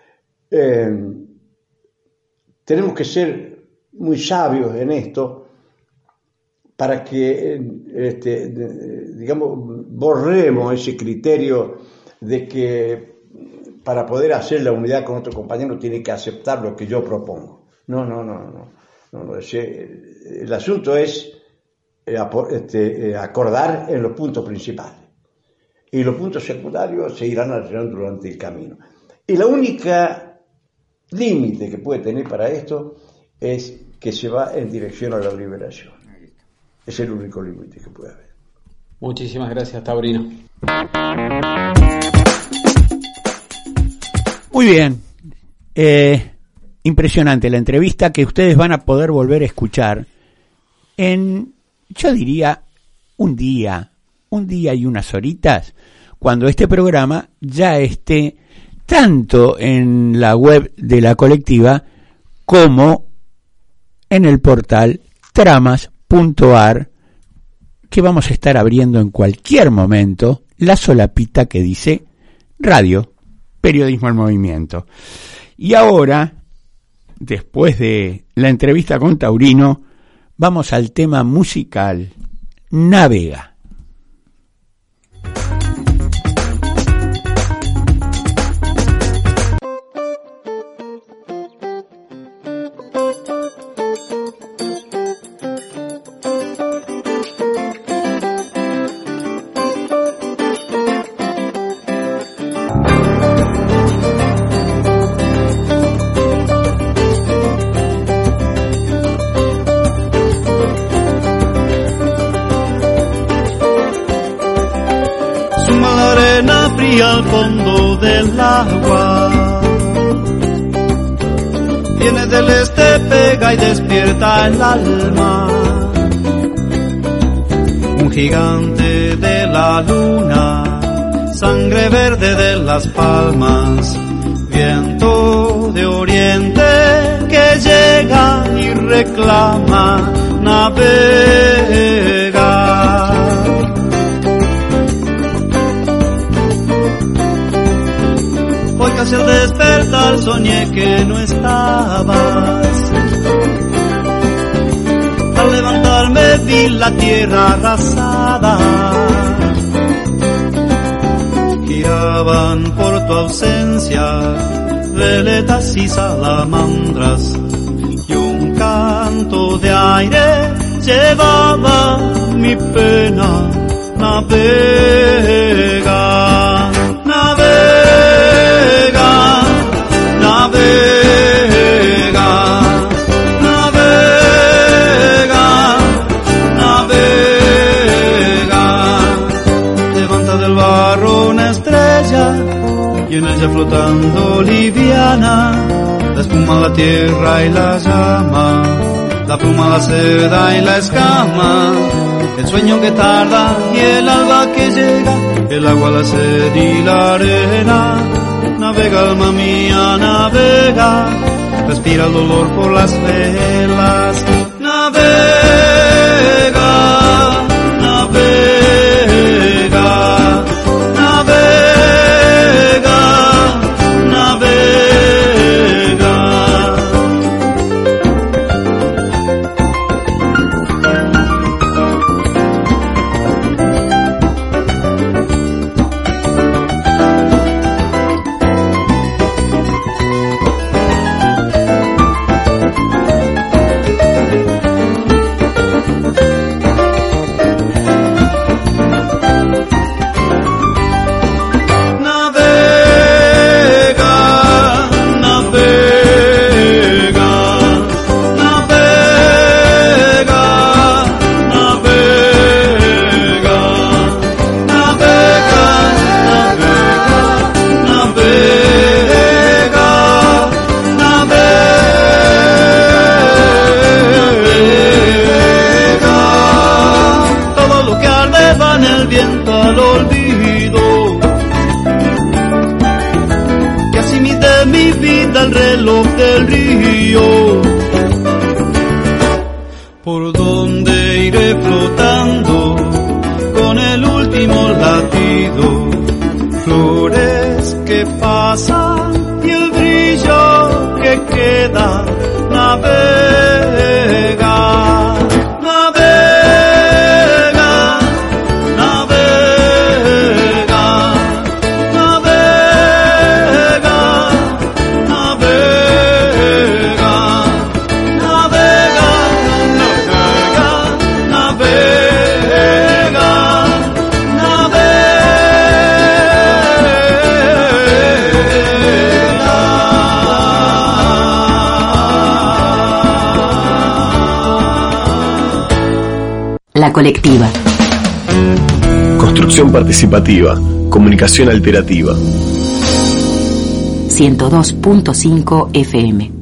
Tenemos que ser muy sabios en esto para que, digamos, borremos ese criterio de que para poder hacer la unidad con otro compañero tiene que aceptar lo que yo propongo. No. El asunto es acordar en los puntos principales. Y los puntos secundarios se irán arreglando durante el camino. Y la única límite que puede tener para esto es que se va en dirección a la liberación. Es el único límite que puede haber. Muchísimas gracias, Taurino. Muy bien. Impresionante la entrevista que ustedes van a poder volver a escuchar en, yo diría, un día y unas horitas, cuando este programa ya esté tanto en la web de la colectiva como en el portal tramas.ar, que vamos a estar abriendo en cualquier momento la solapita que dice Radio, Periodismo en Movimiento. Y ahora, después de la entrevista con Taurino, vamos al tema musical Navega. y al fondo del agua. Viene del este, pega y despierta el alma. Un gigante de la luna, sangre verde de las palmas, viento de oriente que llega y reclama navegar. Hoy casi al despertar soñé que no estabas. Al levantarme vi la tierra arrasada. Giraban por tu ausencia veletas y salamandras, y un canto de aire llevaba mi pena. Navega, navega, navega, navega, navega. Levanta del barro una estrella y en ella flotando liviana, la espuma, la tierra y la llama, la pluma, la seda y la escama, el sueño que tarda y el alba que llega, el agua, la sed y la arena. Navega, alma mía, navega, respira el dolor por las velas. Navega, navega, navega, navega. El reloj del río, por donde iré flotando con el último latido, flores que pasan y el brillo que queda. Navega, navega, navega, navega, navega, navega, navega, La colectiva. Construcción participativa. Comunicación alternativa. 102.5 FM.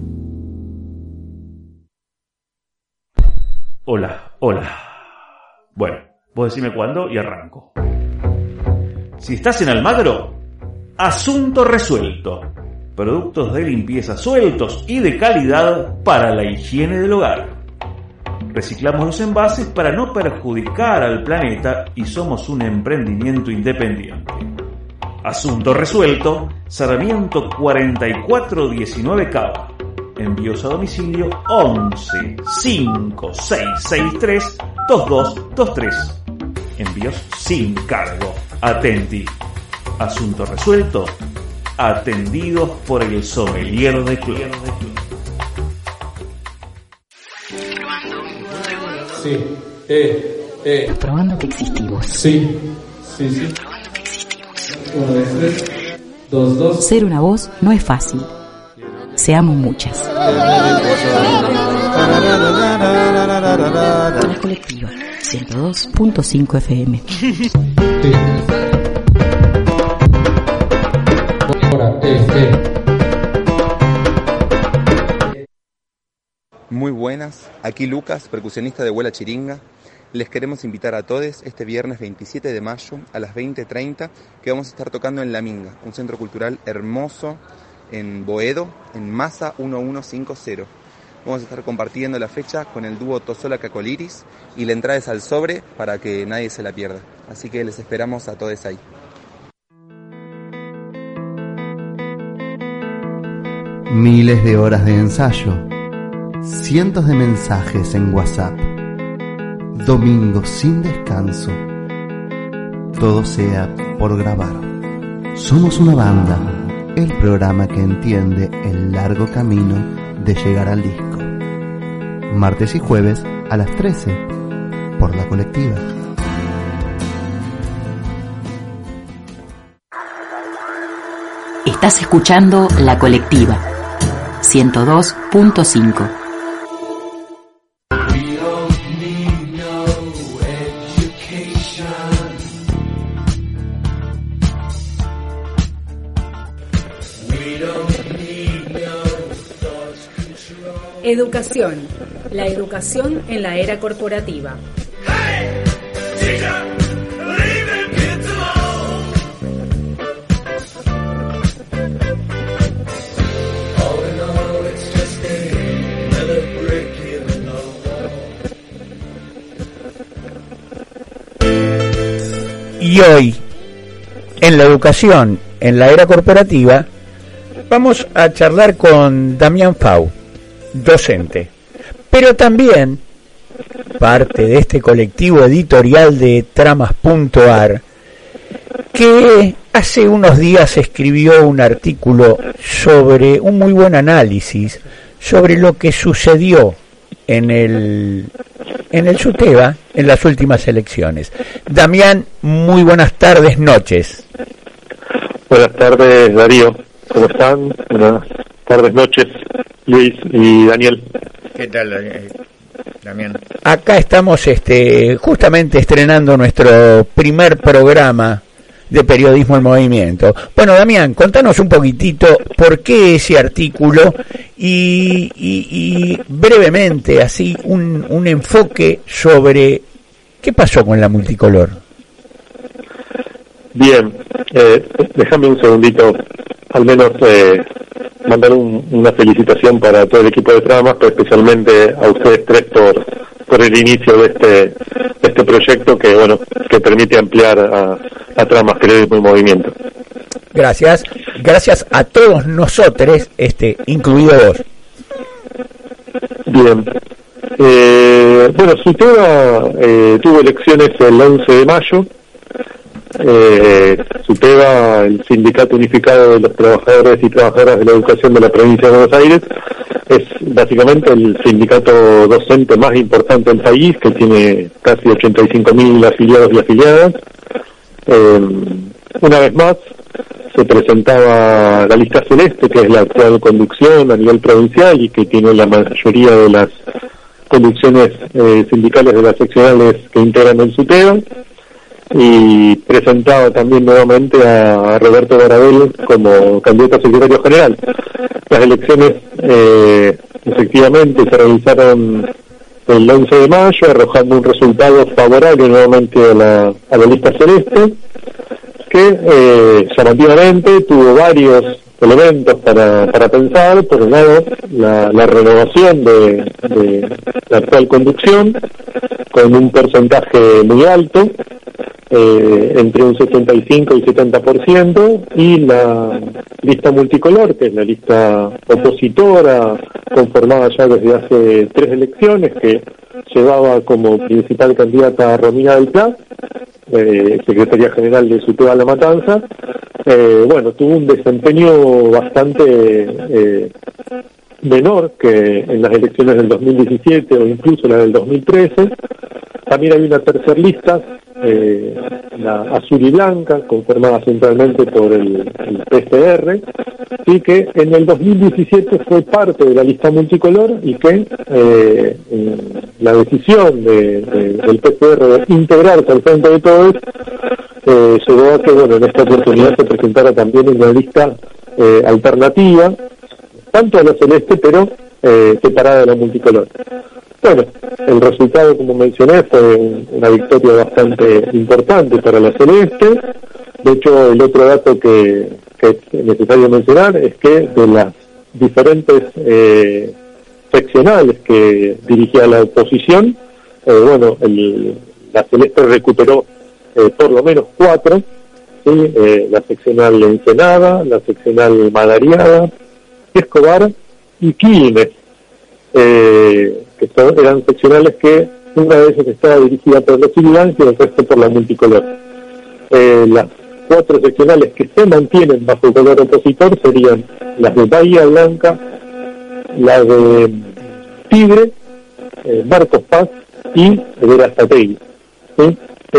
Hola. Bueno, vos decime cuándo y arranco. Si estás en Almagro, asunto resuelto. Productos de limpieza sueltos y de calidad para la higiene del hogar. Reciclamos los envases para no perjudicar al planeta y somos un emprendimiento independiente. Asunto resuelto, Sarmiento 4419 Cava. Envíos a domicilio 11 5663 2223. Envíos sin cargo. Atenti. Asunto resuelto, atendidos por el sommelier de club. Sí, Probando que existimos. Sí. Probando que existimos. 1, 2, 3, 2, 2. Ser una voz no es fácil. Seamos muchas. La colectiva 102.5 FM. Muy buenas, aquí Lucas, percusionista de Huela Chiringa. Les queremos invitar a todos este viernes 27 de mayo a las 20:30 que vamos a estar tocando en La Minga, un centro cultural hermoso en Boedo, en Masa 1150. Vamos a estar compartiendo la fecha con el dúo Tosola Cacoliris y la entrada es al sobre para que nadie se la pierda. Así que les esperamos a todos ahí. Miles de horas de ensayo, cientos de mensajes en WhatsApp, domingos sin descanso, todo sea por grabar. Somos una banda, el programa que entiende el largo camino de llegar al disco. Martes y jueves a las 13 por La Colectiva. Estás escuchando La Colectiva 102.5. Educación. La educación en la era corporativa. Y hoy, en la educación en la era corporativa, vamos a charlar con Damián Fau, docente, pero también parte de este colectivo editorial de Tramas.ar, que hace unos días escribió un artículo sobre un muy buen análisis sobre lo que sucedió en el SUTEBA en las últimas elecciones. Damián, muy buenas tardes, noches. Buenas tardes, Darío. ¿Cómo están? Buenas tardes, noches, Luis y Daniel. ¿Qué tal, Damián? Acá estamos justamente estrenando nuestro primer programa de Periodismo en Movimiento. Bueno, Damián, contanos un poquitito por qué ese artículo y brevemente, así, un enfoque sobre qué pasó con la multicolor. Bien, déjame un segundito, al menos mandar una felicitación para todo el equipo de Tramas, pero especialmente a ustedes tres por el inicio de este proyecto que permite ampliar a Tramas Periodismo en Movimiento. Gracias a todos nosotros, incluido vos. Bien. SUTEBA tuvo elecciones el 11 de mayo. SUTEBA, el Sindicato Unificado de los Trabajadores y Trabajadoras de la Educación de la Provincia de Buenos Aires, es básicamente el sindicato docente más importante del país, que tiene casi 85.000 afiliados y afiliadas. Una vez más, se presentaba la lista celeste, que es la actual conducción a nivel provincial y que tiene la mayoría de las conducciones sindicales de las seccionales que integran el SUTEBA, y presentaba también nuevamente a Roberto Barabel como candidato a secretario general. Las elecciones efectivamente se realizaron el 11 de mayo, arrojando un resultado favorable nuevamente a la lista celeste, que llamativamente tuvo varios elementos para pensar. Por un lado, la renovación de la actual conducción, con un porcentaje muy alto, entre un 75 y 70%, y la lista multicolor, que es la lista opositora, conformada ya desde hace 3 elecciones, que llevaba como principal candidata a Romina del Pla, secretaria general de SUTEBA La Matanza. Tuvo un desempeño bastante menor que en las elecciones del 2017 o incluso la del 2013. También hay una tercer lista, la azul y blanca, conformada centralmente por el PCR, y que en el 2017 fue parte de la lista multicolor, y que la decisión del PCR de integrarse al frente de todos llegó a que en esta oportunidad se presentara también una lista alternativa, tanto a la celeste, pero separada de la multicolor. Bueno, el resultado, como mencioné, fue una victoria bastante importante para la celeste. De hecho, el otro dato que es necesario mencionar es que de las diferentes seccionales que dirigía la oposición, la celeste recuperó por lo menos 4, ¿sí? La seccional Ensenada, la seccional Madariaga, Escobar y Quilmes, que eran seccionales que una de ellas estaba dirigida por los ciudadanos y el resto por la multicolor. Las 4 seccionales que se mantienen bajo el color opositor serían las de Bahía Blanca, la de Tigre, Marcos Paz y Verazategui, ¿sí?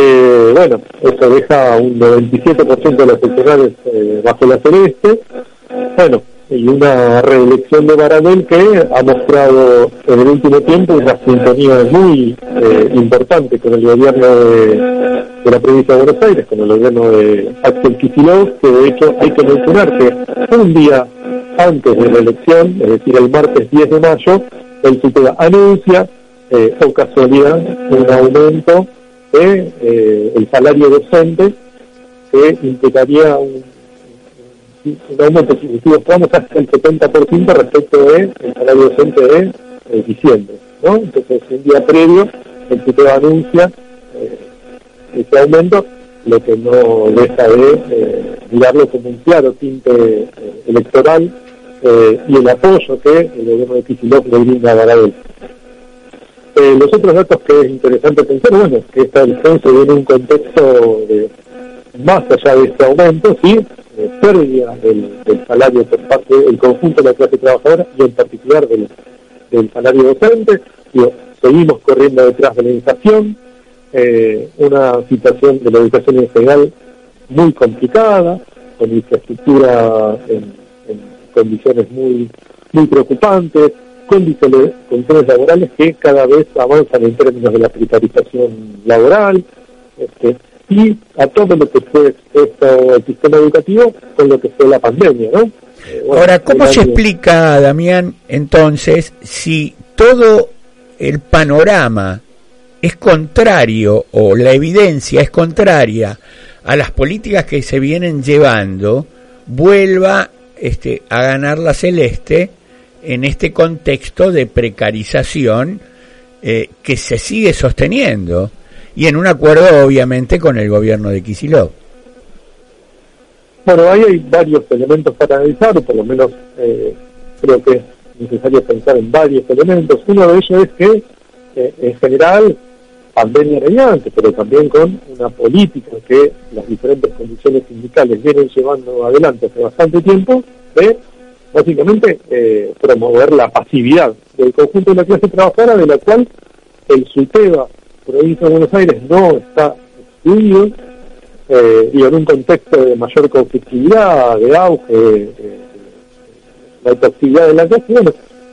Eso deja un 97% de las seccionales bajo la celeste. Bueno, y una reelección de Baradel que ha mostrado en el último tiempo una sintonía muy importante con el gobierno de la provincia de Buenos Aires, con el gobierno de Axel Kicillof, que de hecho hay que mencionar que un día antes de la elección, es decir, el martes 10 de mayo, el SUTEBA anuncia, o casualidad, un aumento de el salario docente que implicaría un aumento significativo, vamos hasta el 70% respecto del salario docente de diciembre, ¿no? Entonces, un día previo, el SUTEBA anuncia ese aumento, lo que no deja de mirarlo como un claro tinte electoral y el apoyo que el gobierno de Kicillof le brinda a Baradel. Los otros datos que es interesante pensar, es que esta elección se dio en un contexto de, más allá de este aumento, sí, pérdida del salario por parte del conjunto de la clase trabajadora y en particular del salario docente. Seguimos corriendo detrás de la inflación, una situación de la educación en general muy complicada, con infraestructura en condiciones muy preocupantes, condiciones laborales que cada vez avanzan en términos de la precarización laboral, y a todo lo que fue expuesto el sistema educativo con lo que fue la pandemia, ¿no? Ahora, ¿cómo se explica, Damián, entonces, si todo el panorama es contrario o la evidencia es contraria a las políticas que se vienen llevando, vuelva a ganar la celeste en este contexto de precarización que se sigue sosteniendo y en un acuerdo obviamente con el gobierno de Kicillof? Bueno, ahí hay varios elementos para analizar, o por lo menos creo que es necesario pensar en varios elementos. Uno de ellos es que en general, pandemia mediante, pero también con una política que las diferentes condiciones sindicales vienen llevando adelante hace bastante tiempo, de básicamente promover la pasividad del conjunto de la clase trabajadora, de la cual el SUTEBA, provincia de Buenos Aires, no está excluido, y en un contexto de mayor conflictividad, de auge, la autoactividad de la clase,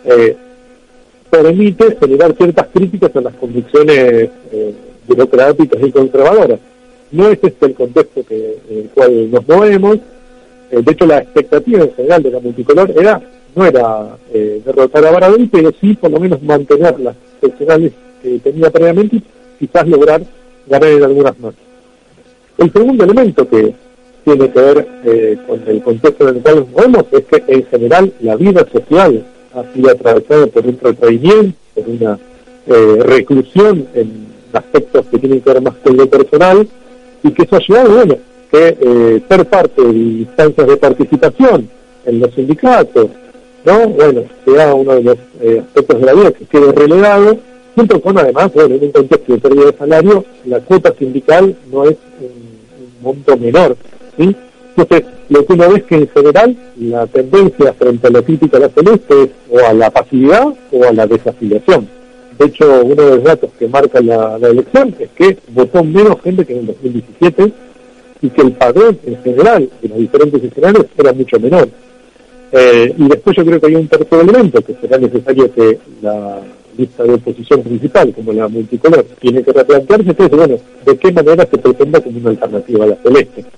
permite generar ciertas críticas a las convicciones burocráticas y conservadoras. No es este el contexto en el cual nos movemos. De hecho, la expectativa en general de la multicolor no era derrotar a Baradel, pero sí por lo menos mantener las seccionales que tenía previamente y quizás lograr ganar en algunas más. El segundo elemento que tiene que ver con el contexto en el cual nos movemos es que en general la vida social ha sido atravesada por un retraimiento, por una reclusión en aspectos que tienen que ver más con lo personal, y que eso ha llevado, que ser parte de instancias de participación en los sindicatos, ¿no? Sea uno de los aspectos de la vida que quede relegado, junto con además, en un contexto de pérdida de salario, la cuota sindical no es un monto menor, ¿sí? Entonces, lo que uno ve es que en general la tendencia frente a la crítica a la celeste es o a la pasividad o a la desafiliación. De hecho, uno de los datos que marca la elección es que votó menos gente que en el 2017 y que el padrón en general de los diferentes escenarios era mucho menor. Y después yo creo que hay un tercer elemento que será necesario que la lista de oposición principal, como la multicolor, tiene que replantearse, que es, ¿de qué manera se presenta como una alternativa a la celeste?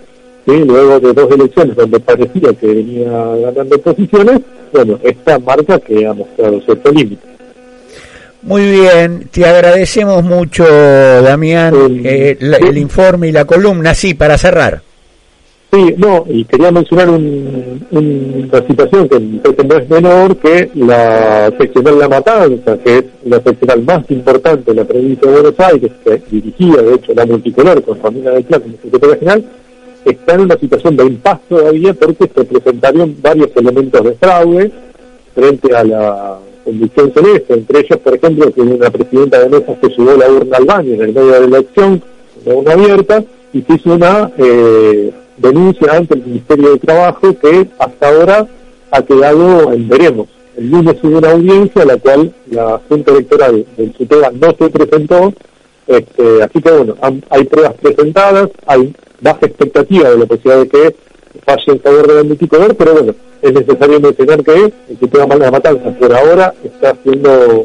¿sí? Luego de 2 elecciones donde parecía que venía ganando posiciones, bueno, esta marca que ha mostrado cierto límite. Muy bien, te agradecemos mucho, Damián, el informe y la columna. Sí, para cerrar. Sí, no, y quería mencionar una situación que no es menor, que la seccional La Matanza, que es la seccional más importante de la provincia de Buenos Aires, que dirigía, de hecho, la Multicolor con Romina del Plan como secretaria general, está en una situación de impasse todavía porque se presentaron varios elementos de fraude frente a la conducción celeste, entre ellos, por ejemplo, que una presidenta de mesa que llevó la urna al baño en el medio de la elección, una urna abierta, y se hizo una denuncia ante el Ministerio de Trabajo que hasta ahora ha quedado en veremos. El lunes hubo una audiencia a la cual la Junta Electoral del SUTEBA no se presentó, así que bueno, hay pruebas presentadas, hay baja expectativa de la posibilidad de que falle en favor de la multicolor, pero bueno, es necesario mencionar que el SUTEBA La Matanza por ahora está siendo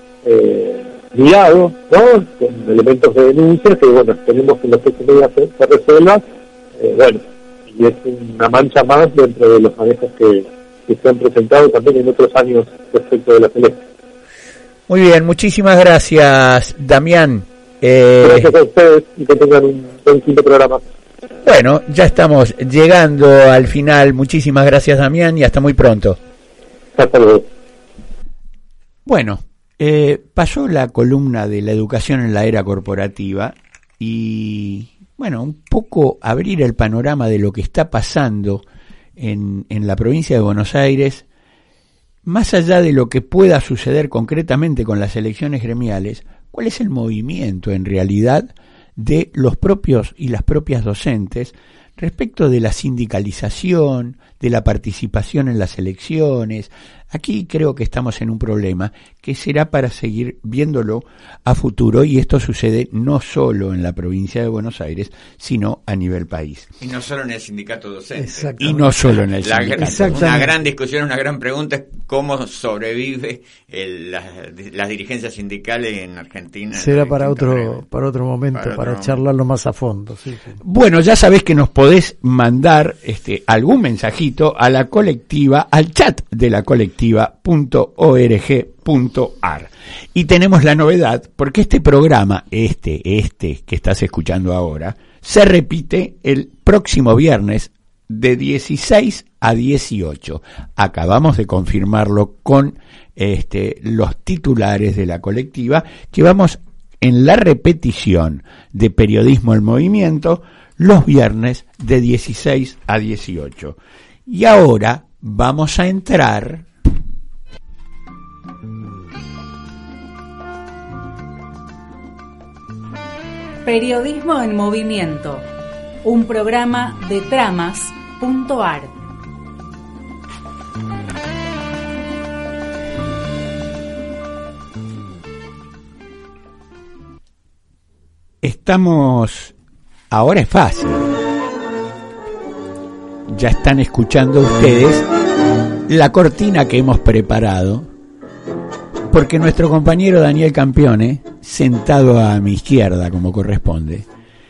mirado, ¿no?, con elementos de denuncia que bueno, esperemos que en los próximos días se resuelva, bueno, y es una mancha más dentro de los manejos que se han presentado también en otros años respecto de la celeste. Muy bien, muchísimas gracias, Damián. Gracias a ustedes y que tengan un buen fin de programa. Bueno, ya estamos llegando al final. Muchísimas gracias, Damián, y hasta muy pronto. Hasta luego. Bueno, pasó la columna de la educación en la era corporativa y, bueno, un poco abrir el panorama de lo que está pasando en la provincia de Buenos Aires, más allá de lo que pueda suceder concretamente con las elecciones gremiales. ¿Cuál es el movimiento en realidad de los propios y las propias docentes respecto de la sindicalización, de la participación en las elecciones? Aquí creo que estamos en un problema que será para seguir viéndolo a futuro, y esto sucede no solo en la provincia de Buenos Aires, sino a nivel país. Y no solo en el sindicato docente. Y no solo en el sindicato. Una gran discusión, una gran pregunta es cómo sobrevive las dirigencias sindicales en Argentina. Será para otro momento, para charlarlo más a fondo. Sí. Bueno, ya sabés que nos podés mandar algún mensajito a la colectiva, al chat de la colectiva.org.ar. Y tenemos la novedad, porque este programa, que estás escuchando ahora, se repite el próximo viernes de 16 a 18. Acabamos de confirmarlo con los titulares de la colectiva, que vamos en la repetición de Periodismo en Movimiento los viernes de 16 a 18. Y ahora vamos a entrar Periodismo en Movimiento, un programa de Tramas.ar. Estamos, ahora es fácil, ya están escuchando ustedes la cortina que hemos preparado, porque nuestro compañero Daniel Campione, sentado a mi izquierda como corresponde,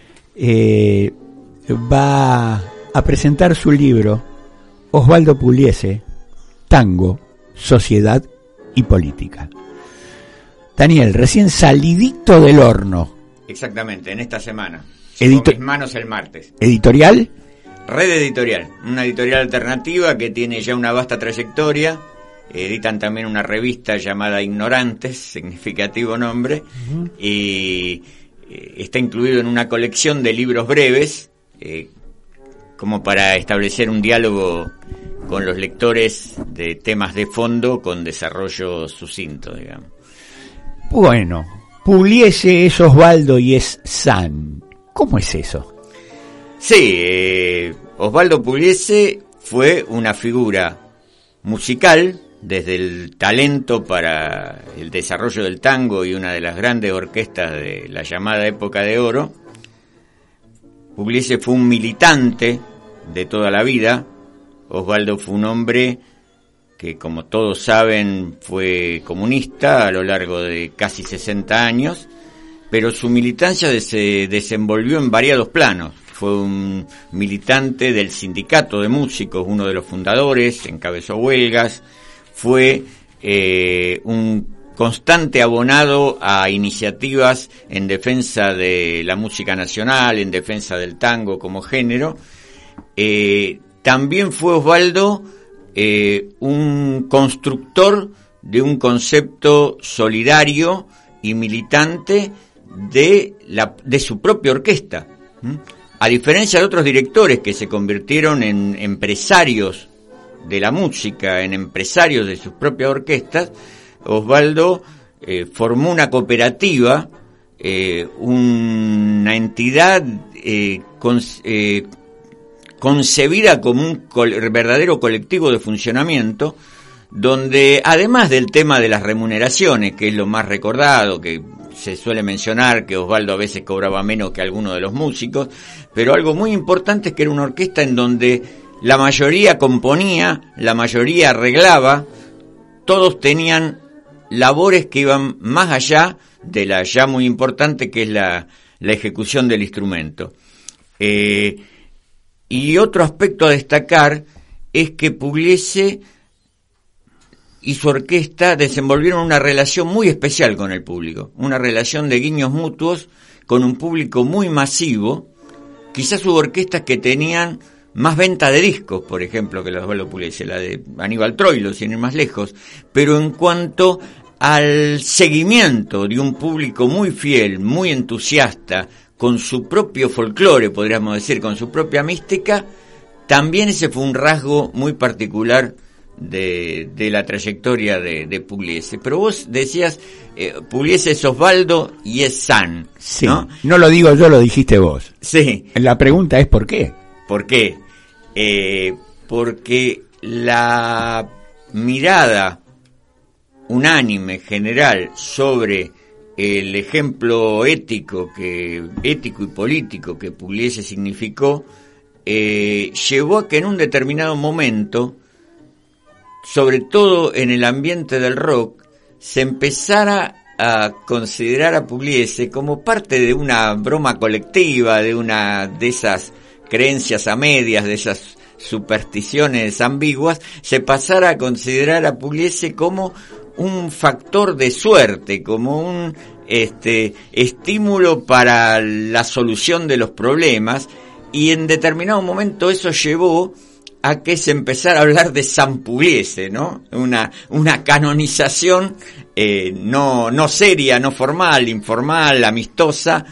va a presentar su libro Osvaldo Pugliese, Tango, Sociedad y Política. Daniel, recién salidito del horno. Exactamente, en esta semana. Llegó a mis manos el martes. ¿Editorial? Red Editorial, una editorial alternativa que tiene ya una vasta trayectoria. Editan también una revista llamada Ignorantes, significativo nombre, y está incluido en una colección de libros breves, como para establecer un diálogo con los lectores de temas de fondo con desarrollo sucinto, digamos. Bueno, Pugliese es Osvaldo y es San. ¿Cómo es eso? Sí, Osvaldo Pugliese fue una figura musical, desde el talento para el desarrollo del tango y una de las grandes orquestas de la llamada época de oro. Pugliese fue un militante de toda la vida. Osvaldo fue un hombre que, como todos saben, fue comunista a lo largo de casi 60 años, pero su militancia se desenvolvió en variados planos. fue un militante del sindicato de músicos, uno de los fundadores, encabezó huelgas, fue un constante abonado a iniciativas en defensa de la música nacional, en defensa del tango como género. También fue Osvaldo un constructor de un concepto solidario y militante de su propia orquesta. A diferencia de otros directores que se convirtieron en empresarios de la música, en empresarios de sus propias orquestas, Osvaldo formó una cooperativa, una entidad concebida como un verdadero colectivo de funcionamiento, donde además del tema de las remuneraciones, que es lo más recordado, que se suele mencionar que Osvaldo a veces cobraba menos que alguno de los músicos, pero algo muy importante es que era una orquesta en donde la mayoría componía, la mayoría arreglaba, todos tenían labores que iban más allá de la ya muy importante que es la ejecución del instrumento. Y otro aspecto a destacar es que Pugliese y su orquesta desenvolvieron una relación muy especial con el público, una relación de guiños mutuos con un público muy masivo. Quizás hubo orquestas que tenían más venta de discos, por ejemplo, que la de Osvaldo Pugliese, la de Aníbal Troilo, sin ir más lejos, pero en cuanto al seguimiento de un público muy fiel, muy entusiasta, con su propio folclore, podríamos decir, con su propia mística, también ese fue un rasgo muy particular de la trayectoria de Pugliese. Pero vos decías, Pugliese es Osvaldo y es San, sí, ¿no? No lo digo yo, lo dijiste vos. Sí. La pregunta es ¿por qué? ¿Por qué? Porque la mirada unánime, general, sobre el ejemplo ético y político que Pugliese significó, llevó a que en un determinado momento, sobre todo en el ambiente del rock, se empezara a considerar a Pugliese como parte de una broma colectiva, de esas creencias a medias, de esas supersticiones ambiguas, se pasara a considerar a Pugliese como un factor de suerte, como un estímulo para la solución de los problemas, y en determinado momento eso llevó a que se empezara a hablar de San Pugliese, ¿no? Una canonización no seria, no formal, informal, amistosa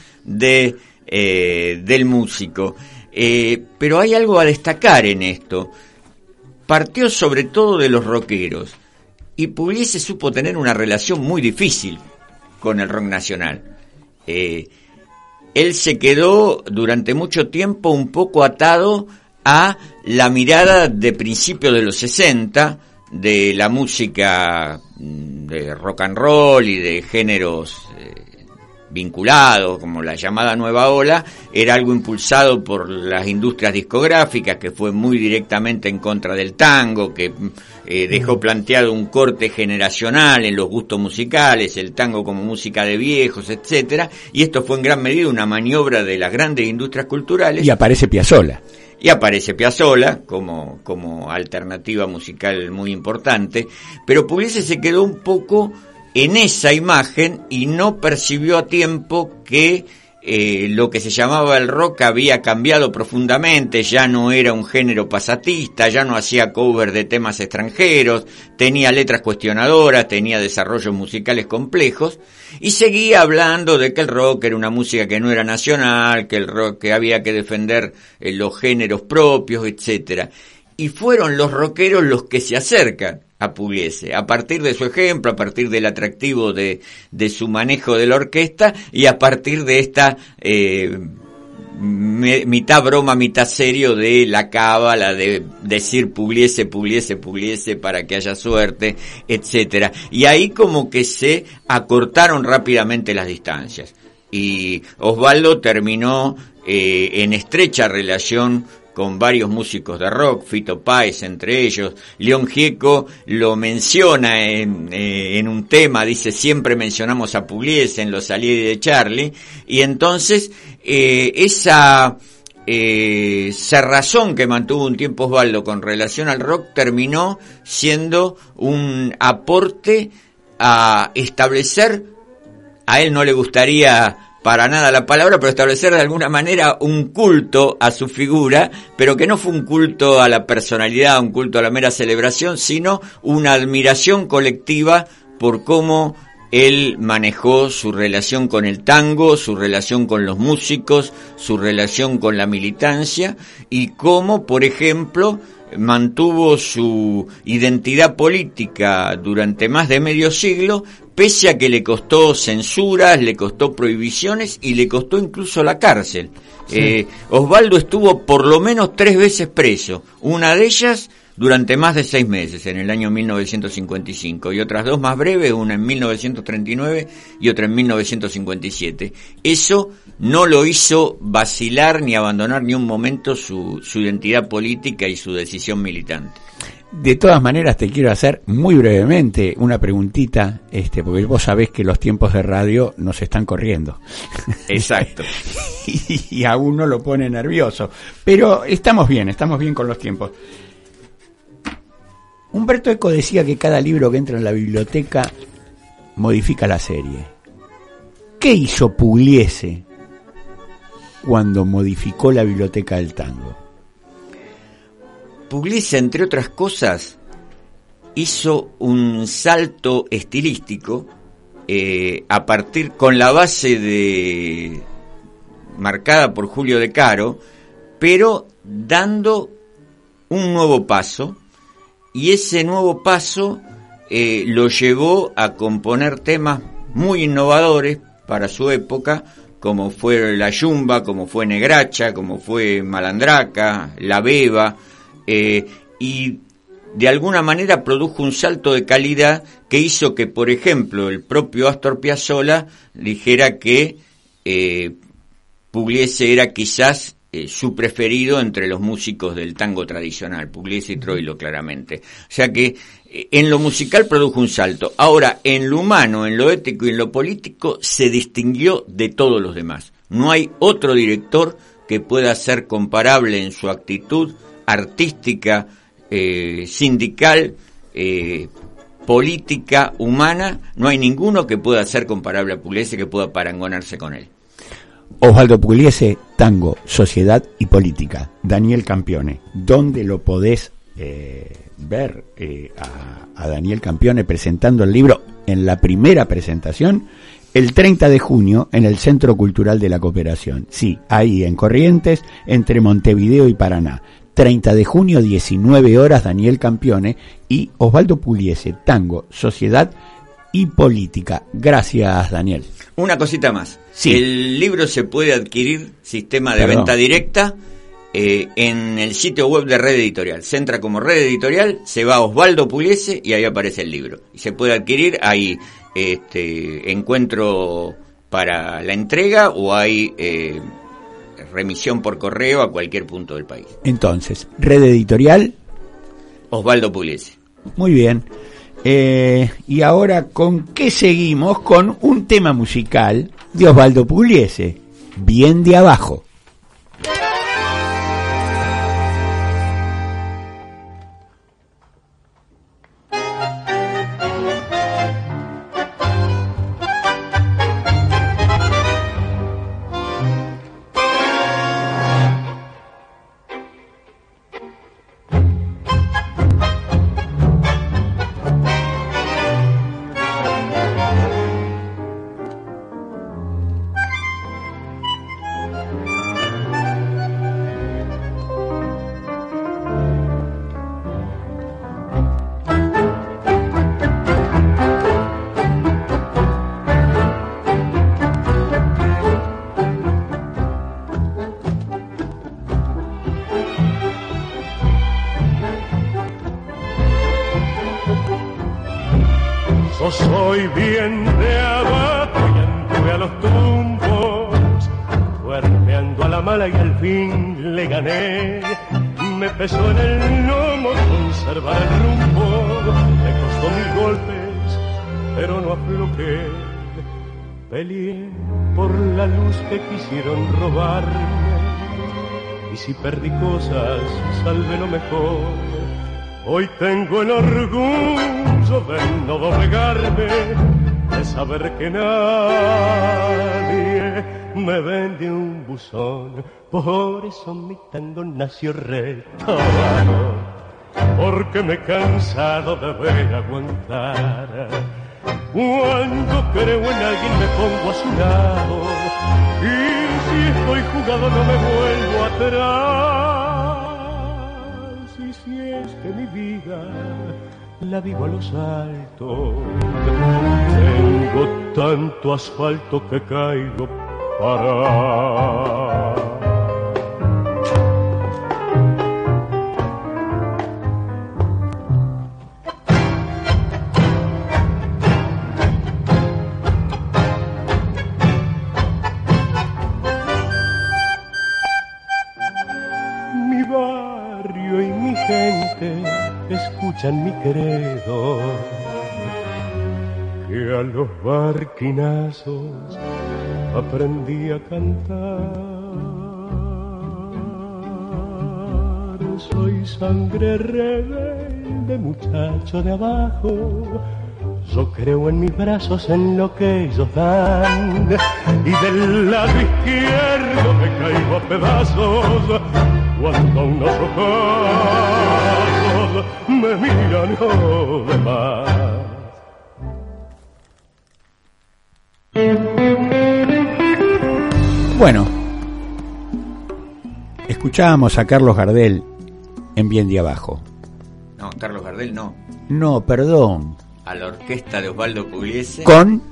del músico. Pero hay algo a destacar en esto. Partió sobre todo de los rockeros, y Pugliese supo tener una relación muy difícil con el rock nacional. Él se quedó durante mucho tiempo un poco atado a la mirada de principios de los 60 de la música de rock and roll y de géneros vinculados, como la llamada Nueva Ola. Era algo impulsado por las industrias discográficas, que fue muy directamente en contra del tango, que dejó planteado un corte generacional en los gustos musicales, el tango como música de viejos, etcétera, y esto fue en gran medida una maniobra de las grandes industrias culturales. Y aparece Piazzolla como alternativa musical muy importante, pero Pugliese se quedó un poco en esa imagen y no percibió a tiempo que lo que se llamaba el rock había cambiado profundamente, ya no era un género pasatista, ya no hacía cover de temas extranjeros, tenía letras cuestionadoras, tenía desarrollos musicales complejos, y seguía hablando de que el rock era una música que no era nacional, que el rock que había que defender los géneros propios, etcétera. Y fueron los rockeros los que se acercan a Pugliese, a partir de su ejemplo, a partir del atractivo de su manejo de la orquesta, y a partir de esta mitad broma, mitad serio de la cábala, de decir Pugliese, Pugliese, Pugliese para que haya suerte, etcétera. Y ahí como que se acortaron rápidamente las distancias. Y Osvaldo terminó en estrecha relación con varios músicos de rock, Fito Páez entre ellos. León Gieco lo menciona en un tema, dice: siempre mencionamos a Pugliese en Los Salieri de Charlie, y entonces esa cerrazón que mantuvo un tiempo Osvaldo con relación al rock terminó siendo un aporte a establecer, a él no le gustaría para nada la palabra, pero establecer de alguna manera un culto a su figura, pero que no fue un culto a la personalidad, un culto a la mera celebración, sino una admiración colectiva por cómo él manejó su relación con el tango, su relación con los músicos, su relación con la militancia, y cómo, por ejemplo, mantuvo su identidad política durante más de medio siglo, pese a que le costó censuras, le costó prohibiciones y le costó incluso la cárcel. Sí. Osvaldo estuvo por lo menos 3 veces preso, una de ellas durante más de 6 meses, en el año 1955, y otras 2 más breves, una en 1939 y otra en 1957. Eso no lo hizo vacilar ni abandonar ni un momento su identidad política y su decisión militante. De todas maneras, te quiero hacer muy brevemente una preguntita, porque vos sabés que los tiempos de radio nos están corriendo. Exacto. y a uno lo pone nervioso. Pero estamos bien con los tiempos. Humberto Eco decía que cada libro que entra en la biblioteca modifica la serie. ¿Qué hizo Pugliese cuando modificó la biblioteca del tango? Pugliese, entre otras cosas, hizo un salto estilístico a partir con la base marcada por Julio De Caro, pero dando un nuevo paso. Y ese nuevo paso lo llevó a componer temas muy innovadores para su época, como fue La Yumba, como fue Negracha, como fue Malandraca, La Beba, y de alguna manera produjo un salto de calidad que hizo que, por ejemplo, el propio Astor Piazzolla dijera que Pugliese era quizás su preferido entre los músicos del tango tradicional, Pugliese y Troilo, claramente. O sea que en lo musical produjo un salto. Ahora, en lo humano, en lo ético y en lo político, se distinguió de todos los demás. No hay otro director que pueda ser comparable en su actitud artística, sindical, política, humana. No hay ninguno que pueda ser comparable a Pugliese, que pueda parangonarse con él. Osvaldo Pugliese, Tango, Sociedad y Política. Daniel Campione. ¿Dónde lo podés ver a Daniel Campione presentando el libro en la primera presentación? El 30 de junio en el Centro Cultural de la Cooperación. Sí, ahí en Corrientes, entre Montevideo y Paraná. 30 de junio, 19 horas, Daniel Campione y Osvaldo Pugliese, Tango, Sociedad y Política. Gracias, Daniel. Una cosita más. Sí. El libro se puede adquirir, sistema de venta directa, en el sitio web de Red Editorial. Se entra como Red Editorial, se va a Osvaldo Pugliese y ahí aparece el libro. Y se puede adquirir, hay encuentro para la entrega o hay remisión por correo a cualquier punto del país. Entonces, Red Editorial, Osvaldo Pugliese. Muy bien. Y ahora, ¿con qué seguimos? Con un tema musical de Osvaldo Pugliese, Bien de Abajo. Soy bien de abajo y anduve a los tumbos, cuerpeando a la mala y al fin le gané. Me pesó en el lomo conservar el rumbo, me costó 1000 golpes, pero no afloqué. Peleé por la luz que quisieron robarme y si perdí cosas, salvé lo mejor. Hoy tengo el orgullo de no doblegarme, de saber que nadie me vende un buzón. Por eso mi tango nació retorno, porque me he cansado de ver aguantar. Cuando creo en alguien me pongo a su lado, y si estoy jugado no me vuelvo atrás. Y si es que mi vida la vivo a los altos, tengo tanto asfalto que caigo parado. Escuchan mi credo, que a los barquinazos aprendí a cantar. Soy sangre rebelde, muchacho de abajo. Yo creo en mis brazos, en lo que ellos dan, y del lado izquierdo me caigo a pedazos cuando unos ojos me miran los demás. Bueno, escuchábamos a Carlos Gardel en Bien de Abajo. No, Carlos Gardel no. No, perdón. A la orquesta de Osvaldo Pugliese. Con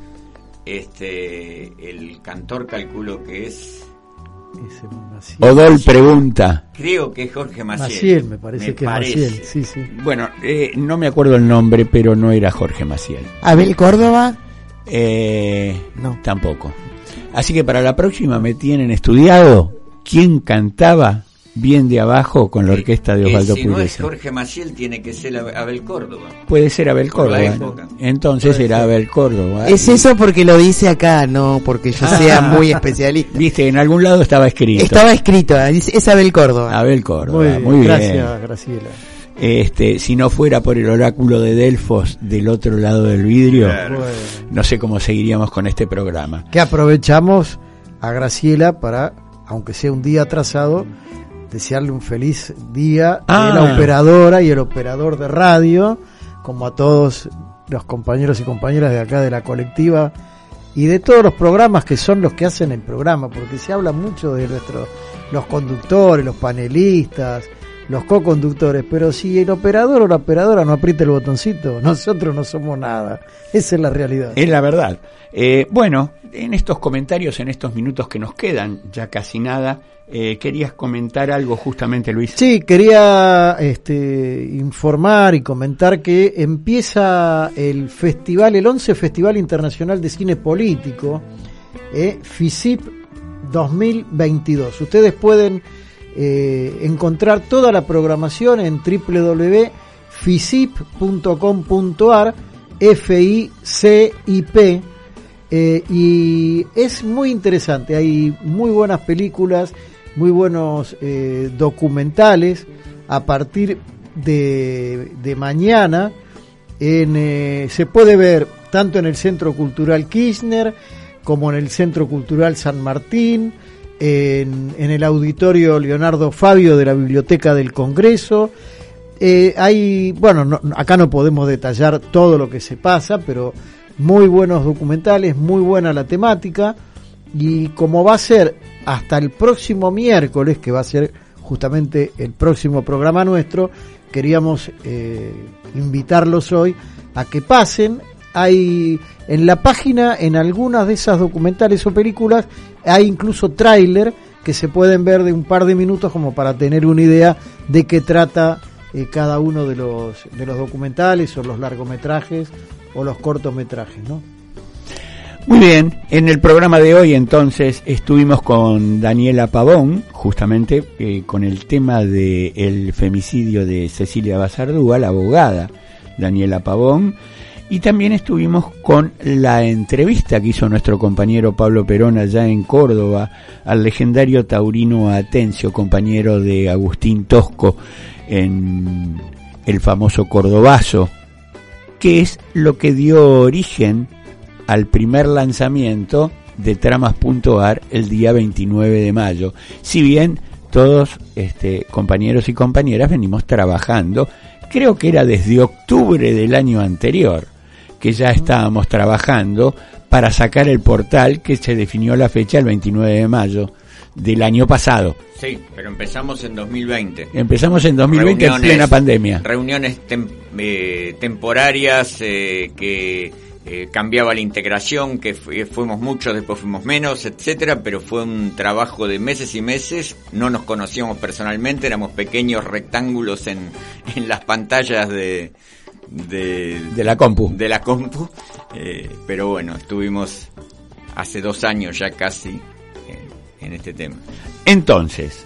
el cantor, calculo que es Odol pregunta. Creo que es Jorge Maciel. Maciel, me parece que es Maciel. Sí, sí. Bueno, no me acuerdo el nombre, pero no era Jorge Maciel. ¿Abel Córdoba? No. Tampoco. Así que para la próxima me tienen estudiado quién cantaba Bien de Abajo con la orquesta de Osvaldo Pugliese. Si no es Pugliese. Jorge Maciel, tiene que ser Abel Córdoba. Puede ser Abel Córdoba. Entonces era Abel Córdoba. Es eso porque lo dice acá, no porque yo sea muy especialista. Viste, en algún lado estaba escrito. Estaba escrito, es Abel Córdoba. Abel Córdoba, muy bien. Gracias, Graciela. Si no fuera por el oráculo de Delfos del otro lado del vidrio, Bueno. no sé cómo seguiríamos con este programa. Que aprovechamos a Graciela para, aunque sea un día atrasado, desearle un feliz día de la operadora y el operador de radio, como a todos los compañeros y compañeras de acá de la colectiva y de todos los programas que son los que hacen el programa, porque se habla mucho de los conductores, los panelistas, los co-conductores, pero si el operador o la operadora no aprieta el botoncito, nosotros no somos nada. Esa es la realidad. Es la verdad. Bueno, en estos comentarios, en estos minutos que nos quedan, ya casi nada, ¿querías comentar algo justamente, Luis? Sí, quería informar y comentar que empieza el 11 Festival Internacional de Cine Político, FICIP 2022. Ustedes pueden encontrar toda la programación en www.ficip.com.ar, FICIP, y es muy interesante. Hay muy buenas películas, muy buenos documentales. A partir de mañana se puede ver tanto en el Centro Cultural Kirchner como en el Centro Cultural San Martín, en el Auditorio Leonardo Fabio de la Biblioteca del Congreso. Acá no podemos detallar todo lo que se pasa, pero muy buenos documentales, muy buena la temática, y como va a ser hasta el próximo miércoles, que va a ser justamente el próximo programa nuestro, queríamos invitarlos hoy a que pasen. Hay en la página, en algunas de esas documentales o películas, hay incluso tráiler que se pueden ver de un par de minutos como para tener una idea de qué trata cada uno de los documentales o los largometrajes o los cortometrajes, ¿no? Muy bien, en el programa de hoy entonces estuvimos con Daniela Pavón, justamente con el tema del femicidio de Cecilia Bazardúa, la abogada Daniela Pavón, Y también estuvimos con la entrevista que hizo nuestro compañero Pablo Perón allá en Córdoba al legendario taurino Atencio, compañero de Agustín Tosco en el famoso Cordobazo, que es lo que dio origen al primer lanzamiento de Tramas.ar el día 29 de mayo. Si bien todos compañeros y compañeras venimos trabajando, creo que era desde octubre del año anterior que ya estábamos trabajando para sacar el portal, que se definió la fecha el 29 de mayo del año pasado. Sí, pero empezamos en 2020. Empezamos en 2020 en plena pandemia. Reuniones temporarias que cambiaba la integración, que fuimos muchos, después fuimos menos, etcétera, pero fue un trabajo de meses y meses. No nos conocíamos personalmente, éramos pequeños rectángulos en las pantallas de la compu. Pero bueno, estuvimos hace 2 años ya casi en este tema. Entonces,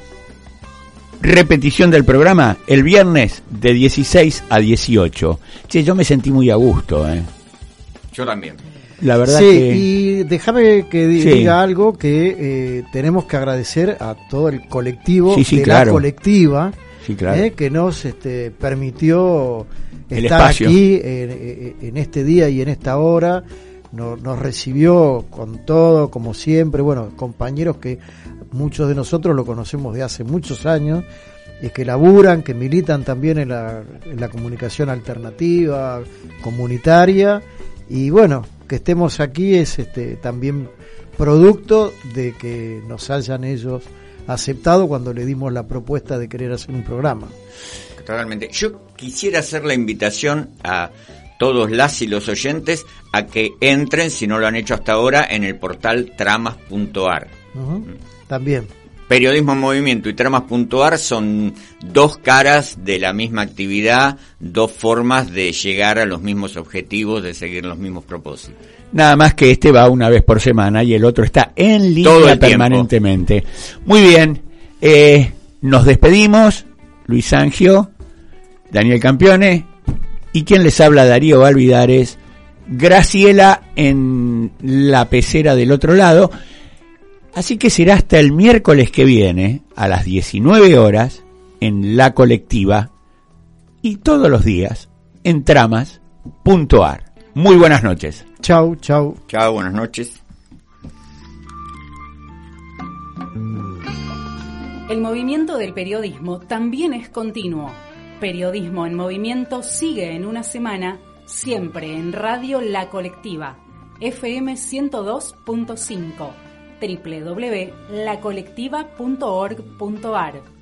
repetición del programa el viernes de 16 a 18. Che, yo me sentí muy a gusto, Yo también. La verdad sí, que... y déjame que diga algo, que tenemos que agedecer a todo el colectivo claro. La colectiva, claro. que nos mucho el estar espacio. Aquí en este día y en esta hora. Nos recibió con todo, como siempre. Bueno, compañeros que muchos de nosotros lo conocemos de hace muchos años, y que laburan, que militan también en la comunicación alternativa, comunitaria. Y bueno, que estemos aquí es también producto de que nos hayan ellos aceptado cuando le dimos la propuesta de querer hacer un programa. Totalmente. Yo quisiera hacer la invitación a todos las y los oyentes a que entren, si no lo han hecho hasta ahora, en el portal tramas.ar. También. Periodismo en Movimiento y Tramas.ar son 2 caras de la misma actividad, 2 formas de llegar a los mismos objetivos, de seguir los mismos propósitos. Nada más que va una vez por semana y el otro está en línea permanentemente. Muy bien, nos despedimos. Luis Sangio, Daniel Campione y quien les habla, Darío Valvidares. Graciela en la pecera del otro lado. Así que será hasta el miércoles que viene a las 19 horas en La Colectiva y todos los días en tramas.ar. Muy buenas noches. Chau, chau. Chau, buenas noches. El movimiento del periodismo también es continuo. Periodismo en Movimiento sigue en una semana, siempre en Radio La Colectiva, FM 102.5, www.lacolectiva.org.ar.